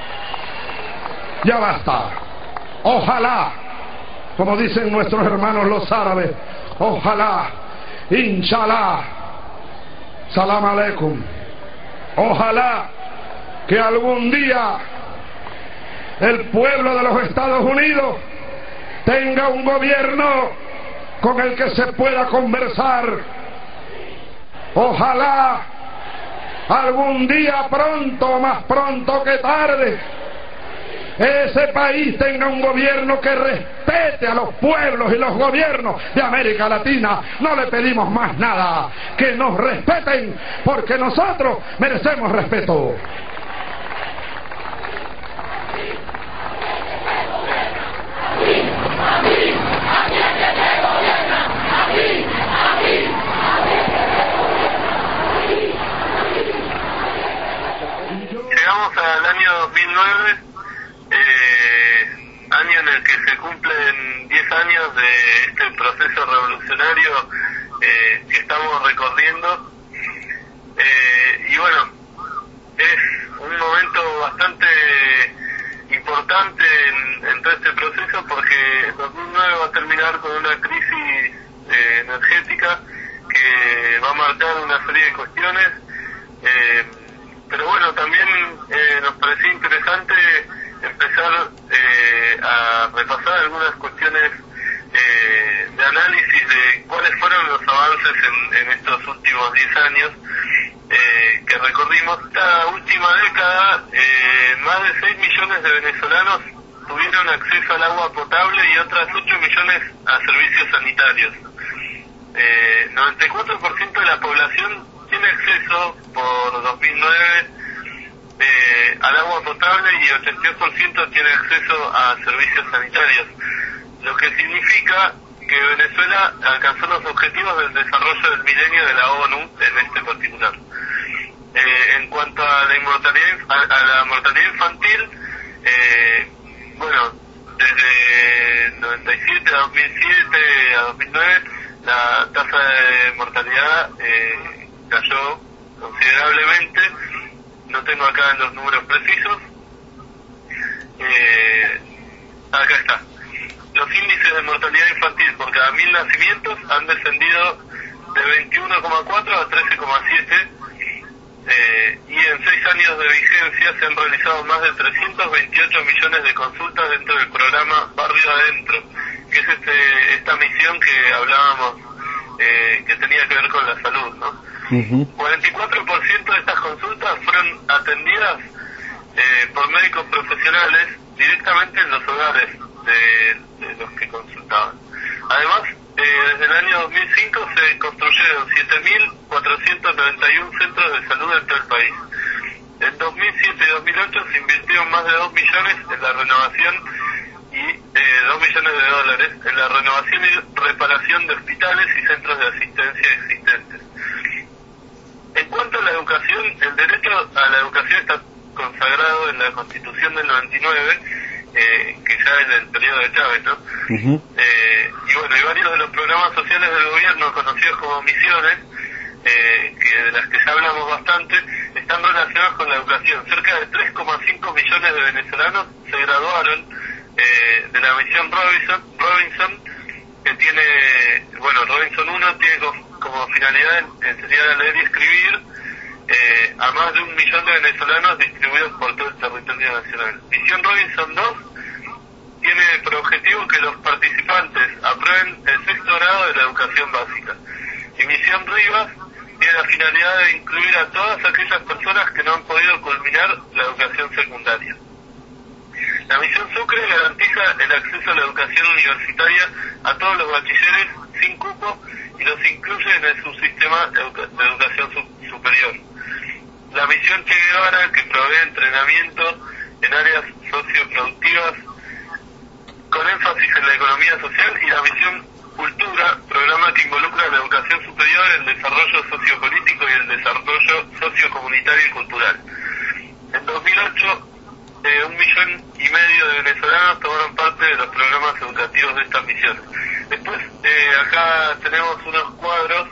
ya basta. Ojalá, como dicen nuestros hermanos los árabes, ojalá, inshallah, salam aleikum, ojalá que algún día el pueblo de los Estados Unidos tenga un gobierno con el que se pueda conversar. Ojalá algún día, pronto, más pronto que tarde, ese país tenga un gobierno que respete a los pueblos y los gobiernos de América Latina. No le pedimos más nada, que nos respeten, porque nosotros merecemos respeto. Llegamos al año dos mil nueve, eh, año en el que se cumplen diez años de este proceso revolucionario eh, que estamos recorriendo, eh, y bueno, es un momento bastante importante en, en todo este proceso, porque dos mil nueve va a terminar con una crisis eh, energética que va a marcar una serie de cuestiones, eh, pero bueno, también eh, nos parecía interesante empezar eh, a repasar algunas cuestiones eh, de análisis de cuáles fueron los avances en, en estos últimos diez años eh, que recorrimos. Esta última década, eh, más de seis millones de venezolanos tuvieron acceso al agua potable y otras ocho millones a servicios sanitarios. Eh, noventa y cuatro por ciento de la población tiene acceso por dos mil nueve eh, al agua potable y ochenta y dos por ciento tiene acceso a servicios sanitarios, lo que significa que Venezuela alcanzó los objetivos del desarrollo del milenio de la ONU en este particular. Eh, en cuanto a la inmortalidad, a, a la mortalidad infantil, eh, bueno, desde noventa y siete a dos mil siete a dos mil nueve la tasa de mortalidad eh, cayó considerablemente. No tengo acá los números precisos. Eh, acá está. Los índices de mortalidad infantil por cada mil nacimientos han descendido de veintiuno coma cuatro a trece coma siete, eh, y en seis años de vigencia se han realizado más de trescientos veintiocho millones de consultas dentro del programa Barrio Adentro, que es este, esta misión que hablábamos, eh, que tenía que ver con la salud, ¿no? Uh-huh. cuarenta y cuatro por ciento de estas consultas fueron atendidas eh, por médicos profesionales directamente en los hogares de, de los que consultaban. Además, eh, desde el año dos mil cinco se construyeron siete mil cuatrocientos noventa y uno centros de salud en todo el país. En dos mil siete y dos mil ocho se invirtieron más de dos millones en la renovación y eh, dos millones de dólares en la renovación y reparación de hospitales y centros de asistencia existentes. En cuanto a la educación, el derecho a la educación está consagrado en la Constitución del noventa y nueve, eh, que ya es del periodo de Chávez, ¿no? Uh-huh. Eh, y bueno, y varios de los programas sociales del gobierno, conocidos como misiones, eh, que de las que ya hablamos bastante, están relacionados con la educación. Cerca de tres coma cinco millones de venezolanos se graduaron eh, de la misión Robinson, Robinson, que tiene, bueno, Robinson uno tiene como, como finalidad enseñar a leer y escribir eh, a más de un millón de venezolanos distribuidos por todo el territorio nacional. Misión Robinson dos tiene por objetivo que los participantes aprueben el sexto grado de la educación básica. Y Misión Rivas tiene la finalidad de incluir a todas aquellas personas que no han podido culminar la educación secundaria. La Misión Sucre garantiza el acceso a la educación universitaria a todos los bachilleres sin cupo y los incluye en el subsistema de, educa- de educación su- superior. La Misión Che Guevara, que provee entrenamiento en áreas socioproductivas con énfasis en la economía social, y la Misión Cultura, programa que involucra la educación superior, el desarrollo sociopolítico y el desarrollo sociocomunitario y cultural. En dos mil ocho, eh, un millón y medio de venezolanos tomaron parte de los programas educativos de estas misiones. Después, eh, acá tenemos unos cuadros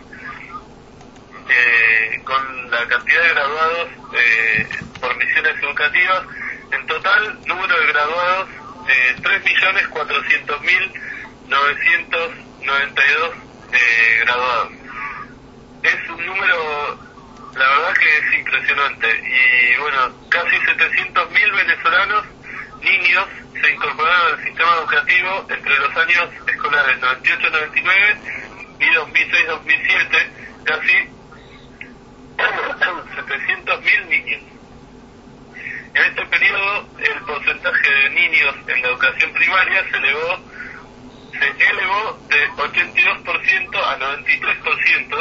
eh, con la cantidad de graduados eh, por misiones educativas. En total, número de graduados, eh, tres millones cuatrocientos mil novecientos noventa y dos eh, graduados. Es un número, la verdad que es impresionante, y bueno, casi setecientos mil venezolanos, niños, se incorporaron al sistema educativo entre los años escolares noventa y ocho noventa y nueve y dos mil seis dos mil siete, casi setecientos mil niños. En este periodo el porcentaje de niños en la educación primaria se elevó, se elevó de ochenta y dos por ciento a noventa y tres por ciento,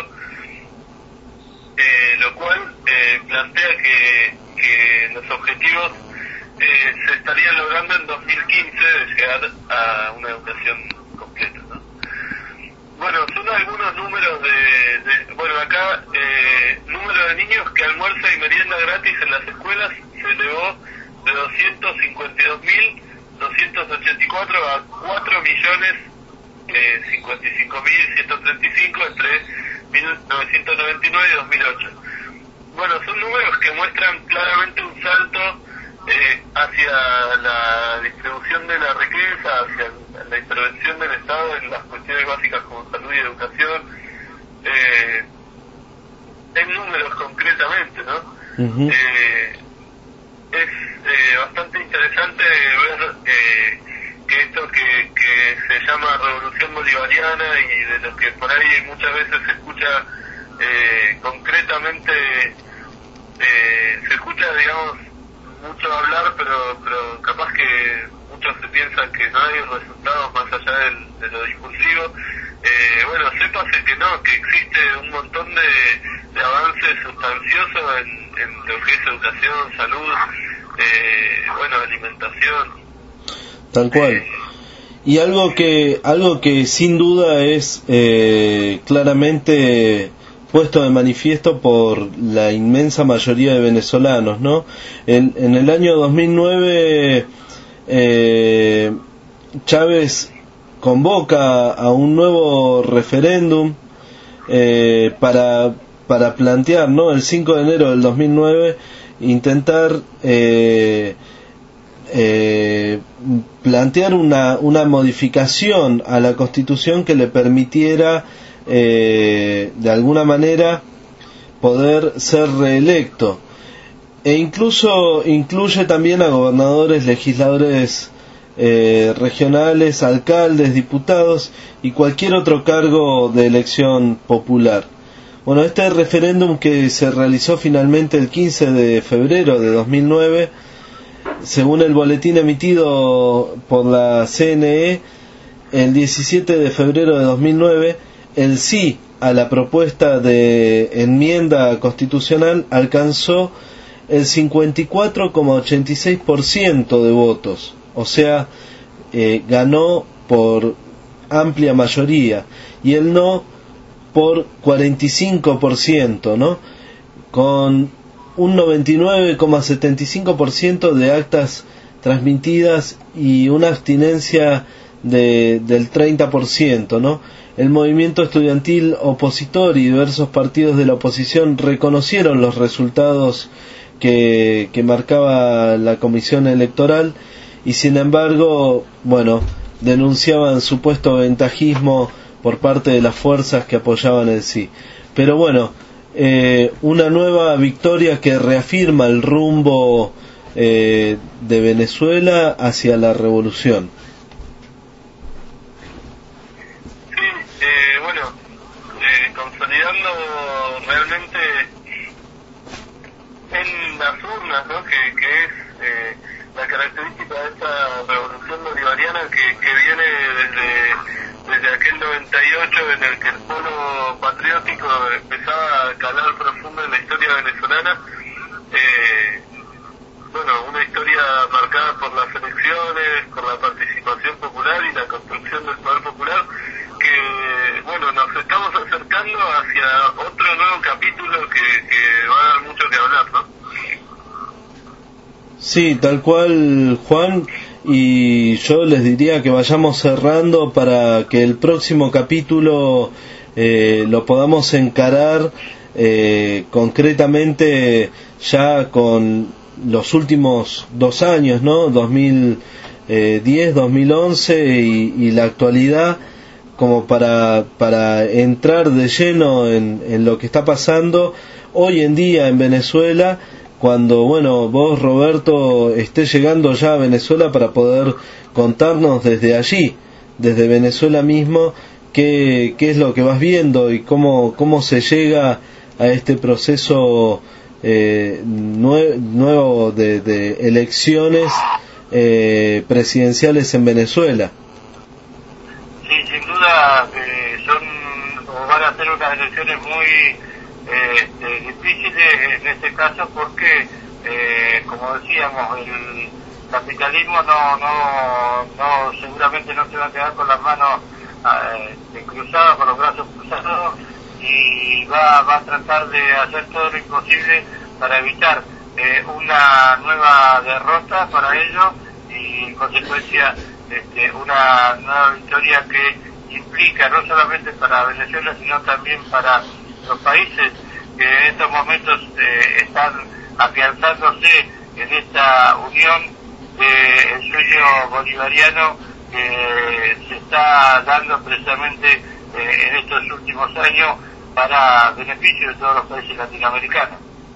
eh, lo cual eh, plantea que, que los objetivos eh, se estarían logrando en dos mil quince de llegar a una educación completa, ¿no? Bueno, son algunos números de, de bueno, acá, eh, número de niños que almuerza y merienda gratis en las escuelas se elevó de doscientos cincuenta y dos mil doscientos ochenta y cuatro a cuatro millones cincuenta y cinco mil ciento treinta y cinco entre mil novecientos noventa y nueve y dos mil ocho. Bueno, son números que muestran claramente un salto eh, hacia la distribución de la riqueza, hacia la intervención del Estado en las cuestiones básicas como salud y educación, eh, en números concretamente, ¿no? Uh-huh. eh, es eh, bastante interesante ver eh, que esto que, que se llama revolución bolivariana y de lo que por ahí muchas veces se escucha eh, concretamente, eh, se escucha, digamos, mucho hablar, pero pero capaz que muchos se piensan que no hay resultados más allá del, de lo discursivo. Eh, bueno, sépase que no, que existe un montón de, de avances sustanciosos en, en lo que es educación, salud, eh, bueno, alimentación. Tal cual. Eh, y algo que algo que sin duda es eh, claramente puesto de manifiesto por la inmensa mayoría de venezolanos, ¿no? En, en el año dos mil nueve eh, Chávez convoca a un nuevo referéndum eh, para para plantear, ¿no? El cinco de enero del dos mil nueve intentar eh, eh, plantear una una modificación a la Constitución que le permitiera eh, de alguna manera poder ser reelecto, e incluso incluye también a gobernadores, legisladores eh, regionales, alcaldes, diputados y cualquier otro cargo de elección popular. Bueno, este referéndum que se realizó finalmente el quince de febrero de dos mil nueve, según el boletín emitido por la C N E, el diecisiete de febrero de dos mil nueve, el sí a la propuesta de enmienda constitucional alcanzó el cincuenta y cuatro coma ochenta y seis por ciento de votos, o sea, eh, ganó por amplia mayoría, y el no por cuarenta y cinco por ciento, ¿no? Con un noventa y nueve coma setenta y cinco por ciento de actas transmitidas y una abstinencia de, del treinta por ciento, ¿no? El movimiento estudiantil opositor y diversos partidos de la oposición reconocieron los resultados que, que marcaba la comisión electoral y sin embargo, bueno, denunciaban supuesto ventajismo por parte de las fuerzas que apoyaban el sí. Pero bueno, eh, una nueva victoria que reafirma el rumbo eh, de Venezuela hacia la revolución. Sí, eh, bueno, eh, consolidando realmente en las urnas, ¿no? que, que es eh, la característica de esta revolución bolivariana que, que viene desde desde aquel noventa y ocho en el que el polo patriótico empezaba a calar profundo en la historia venezolana. Eh, bueno, una historia marcada por las elecciones, por la participación popular y la construcción del poder popular, que, bueno, nos estamos acercando hacia otro nuevo capítulo que, que va a dar mucho que hablar, ¿no? Sí, tal cual, Juan. Y yo les diría que vayamos cerrando para que el próximo capítulo eh, lo podamos encarar eh, concretamente ya con los últimos dos años, ¿no? dos mil diez, dos mil once y, y la actualidad, como para, para entrar de lleno en, en lo que está pasando hoy en día en Venezuela, cuando, bueno, vos, Roberto, estés llegando ya a Venezuela para poder contarnos desde allí, desde Venezuela mismo, qué, qué es lo que vas viendo y cómo, cómo se llega a este proceso eh, nue- nuevo de, de elecciones eh, presidenciales en Venezuela. Sí, sin duda eh, son o van a ser unas elecciones muy eh, este, difíciles en este caso porque, eh, como decíamos, el capitalismo no, no, no seguramente no se va a quedar con las manos eh, cruzadas, con los brazos cruzados, y va, va a tratar de hacer todo lo imposible para evitar eh, una nueva derrota para ellos y en consecuencia este, una nueva victoria que implica no solamente para Venezuela sino también para los países que en estos momentos eh, están afianzándose en esta unión del sueño bolivariano que se está dando precisamente eh, en estos últimos años para beneficio de todos los países latinoamericanos.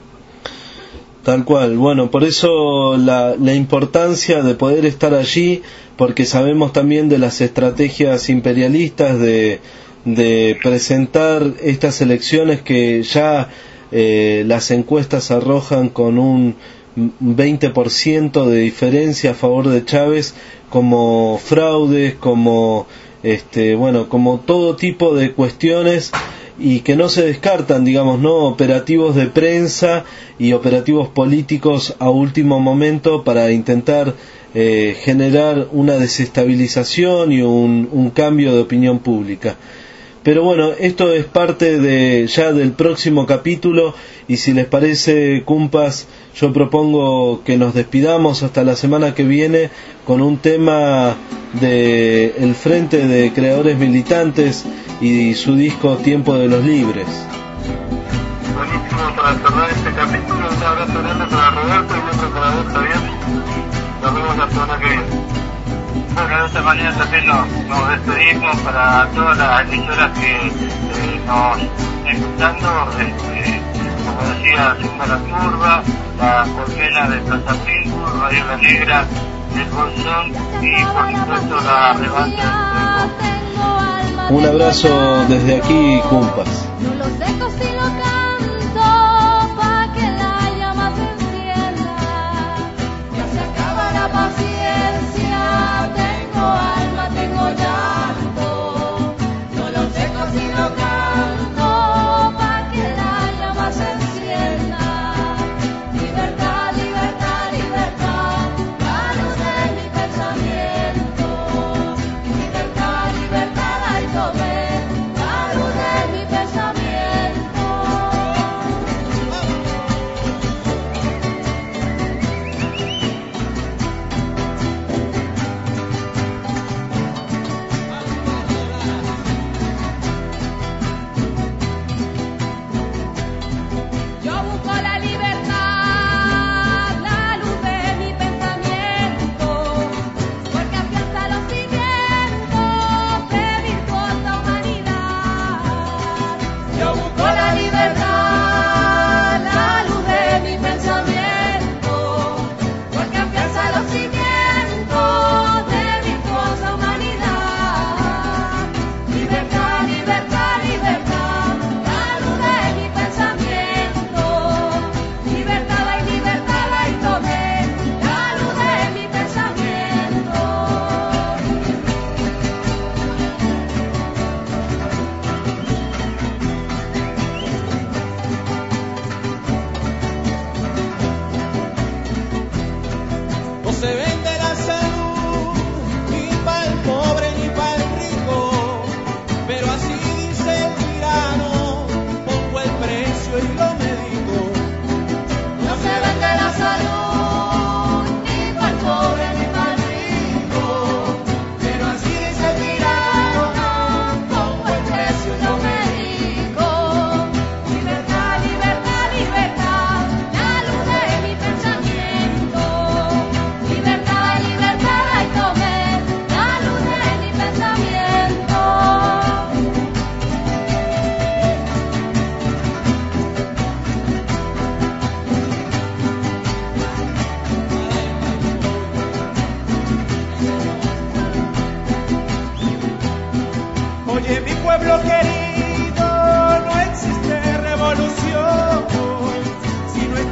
Tal cual, bueno, por eso la, la importancia de poder estar allí, porque sabemos también de las estrategias imperialistas de, de presentar estas elecciones que ya eh, las encuestas arrojan con un veinte por ciento de diferencia a favor de Chávez, como fraudes, como este, bueno, como todo tipo de cuestiones, y que no se descartan, digamos, no operativos de prensa y operativos políticos a último momento para intentar eh, generar una desestabilización y un, un cambio de opinión pública. Pero bueno, esto es parte de ya del próximo capítulo, y si les parece, cumpas, yo propongo que nos despidamos hasta la semana que viene con un tema de el Frente de Creadores Militantes y su disco Tiempo de los Libres. Buenísimo para cerrar este capítulo. Un abrazo grande para Roberto y otro para vos, Javier. Nos vemos la semana que viene. Bueno, de esta manera también nos, nos despedimos para todas las emisoras que eh, nos están escuchando, este, como decía, Zumba la Turba, la Colmena de Plaza Pingo, Radio La Negra, El Bolsón y por supuesto la Revancha. Un abrazo desde aquí, cumpas. No lo seco si lo canto, pa' que la llama se encienda. Ya se acaba la paciencia, tengo alma, tengo llanto. No lo seco si lo canto, pa' que la llama se encienda. Libertad, libertad, libertad, la luz de mi pensamiento. Libertad, libertad, ay, tomé la luz de mi pensamiento. Yo busco la libertad, la luz de mi pensamiento, porque afianza los cimientos de virtuosa humanidad. Yo busco la libertad, la luz de mi pensamiento, porque afianza los cimientos de virtuosa humanidad. Libertad, libertad, libertad, la luz de mi pensamiento. Libertad, ay, libertad, ay, tomé la luz de mi pensamiento. No se vende la salud ni para el pobre ni para el rico, pero así dice el tirano, pongo el precio y lo medico. No se vende la salud ni para el pobre ni para el rico, pero así dice el tirano, pongo el precio y lo medico. Libertad, libertad, libertad, la luz de mi pensamiento. Libertad, libertad, ay, tomé la luz de mi pensamiento. Oye, mi pueblo querido, no existe revolución si no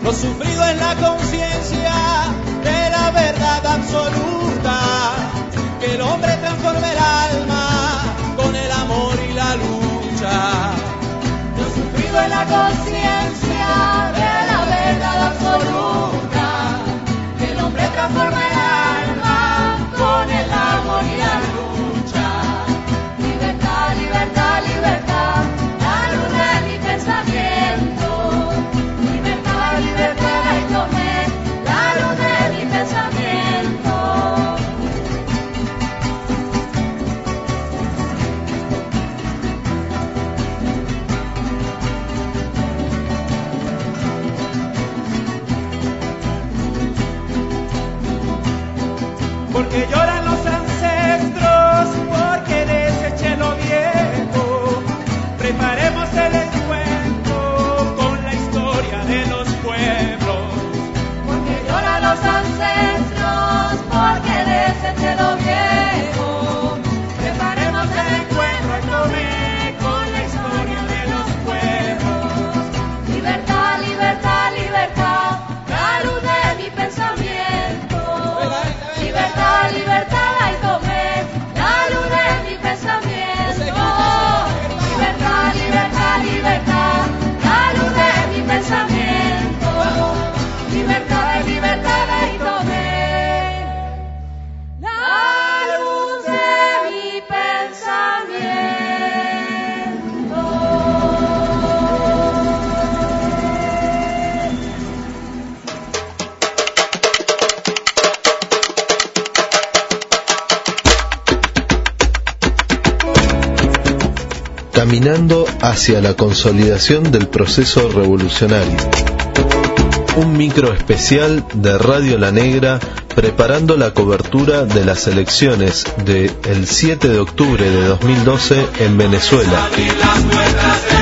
Lo sufrido es la conciencia de la verdad absoluta, que el hombre transforme el alma con el amor y la lucha. Lo sufrido es la conciencia de la verdad absoluta, que el hombre transforme el alma con el amor y la lucha. Libertad, libertad, libertad, la luz de mi pensamiento. Libertad, libertad, ay, tomé la luz de mi pensamiento. Porque lloran los ancestros, porque deseché lo viejo. Preparemos el encuentro con la historia de los pueblos. Porque lloran los ancestros, porque deseché lo viejo. Preparemos el encuentro y tomé con la historia de los pueblos. Libertad, libertad, libertad, la luz de mi pensamiento. Libertad, libertad, ay, tomé la luz de mi pensamiento. Libertad, libertad, libertad, la luz de mi pensamiento. Libertad, libertad, ay, tomé la luz de mi pensamiento. Caminando hacia la consolidación del proceso revolucionario. Un micro especial de Radio La Negra preparando la cobertura de las elecciones del siete de octubre de dos mil doce en Venezuela.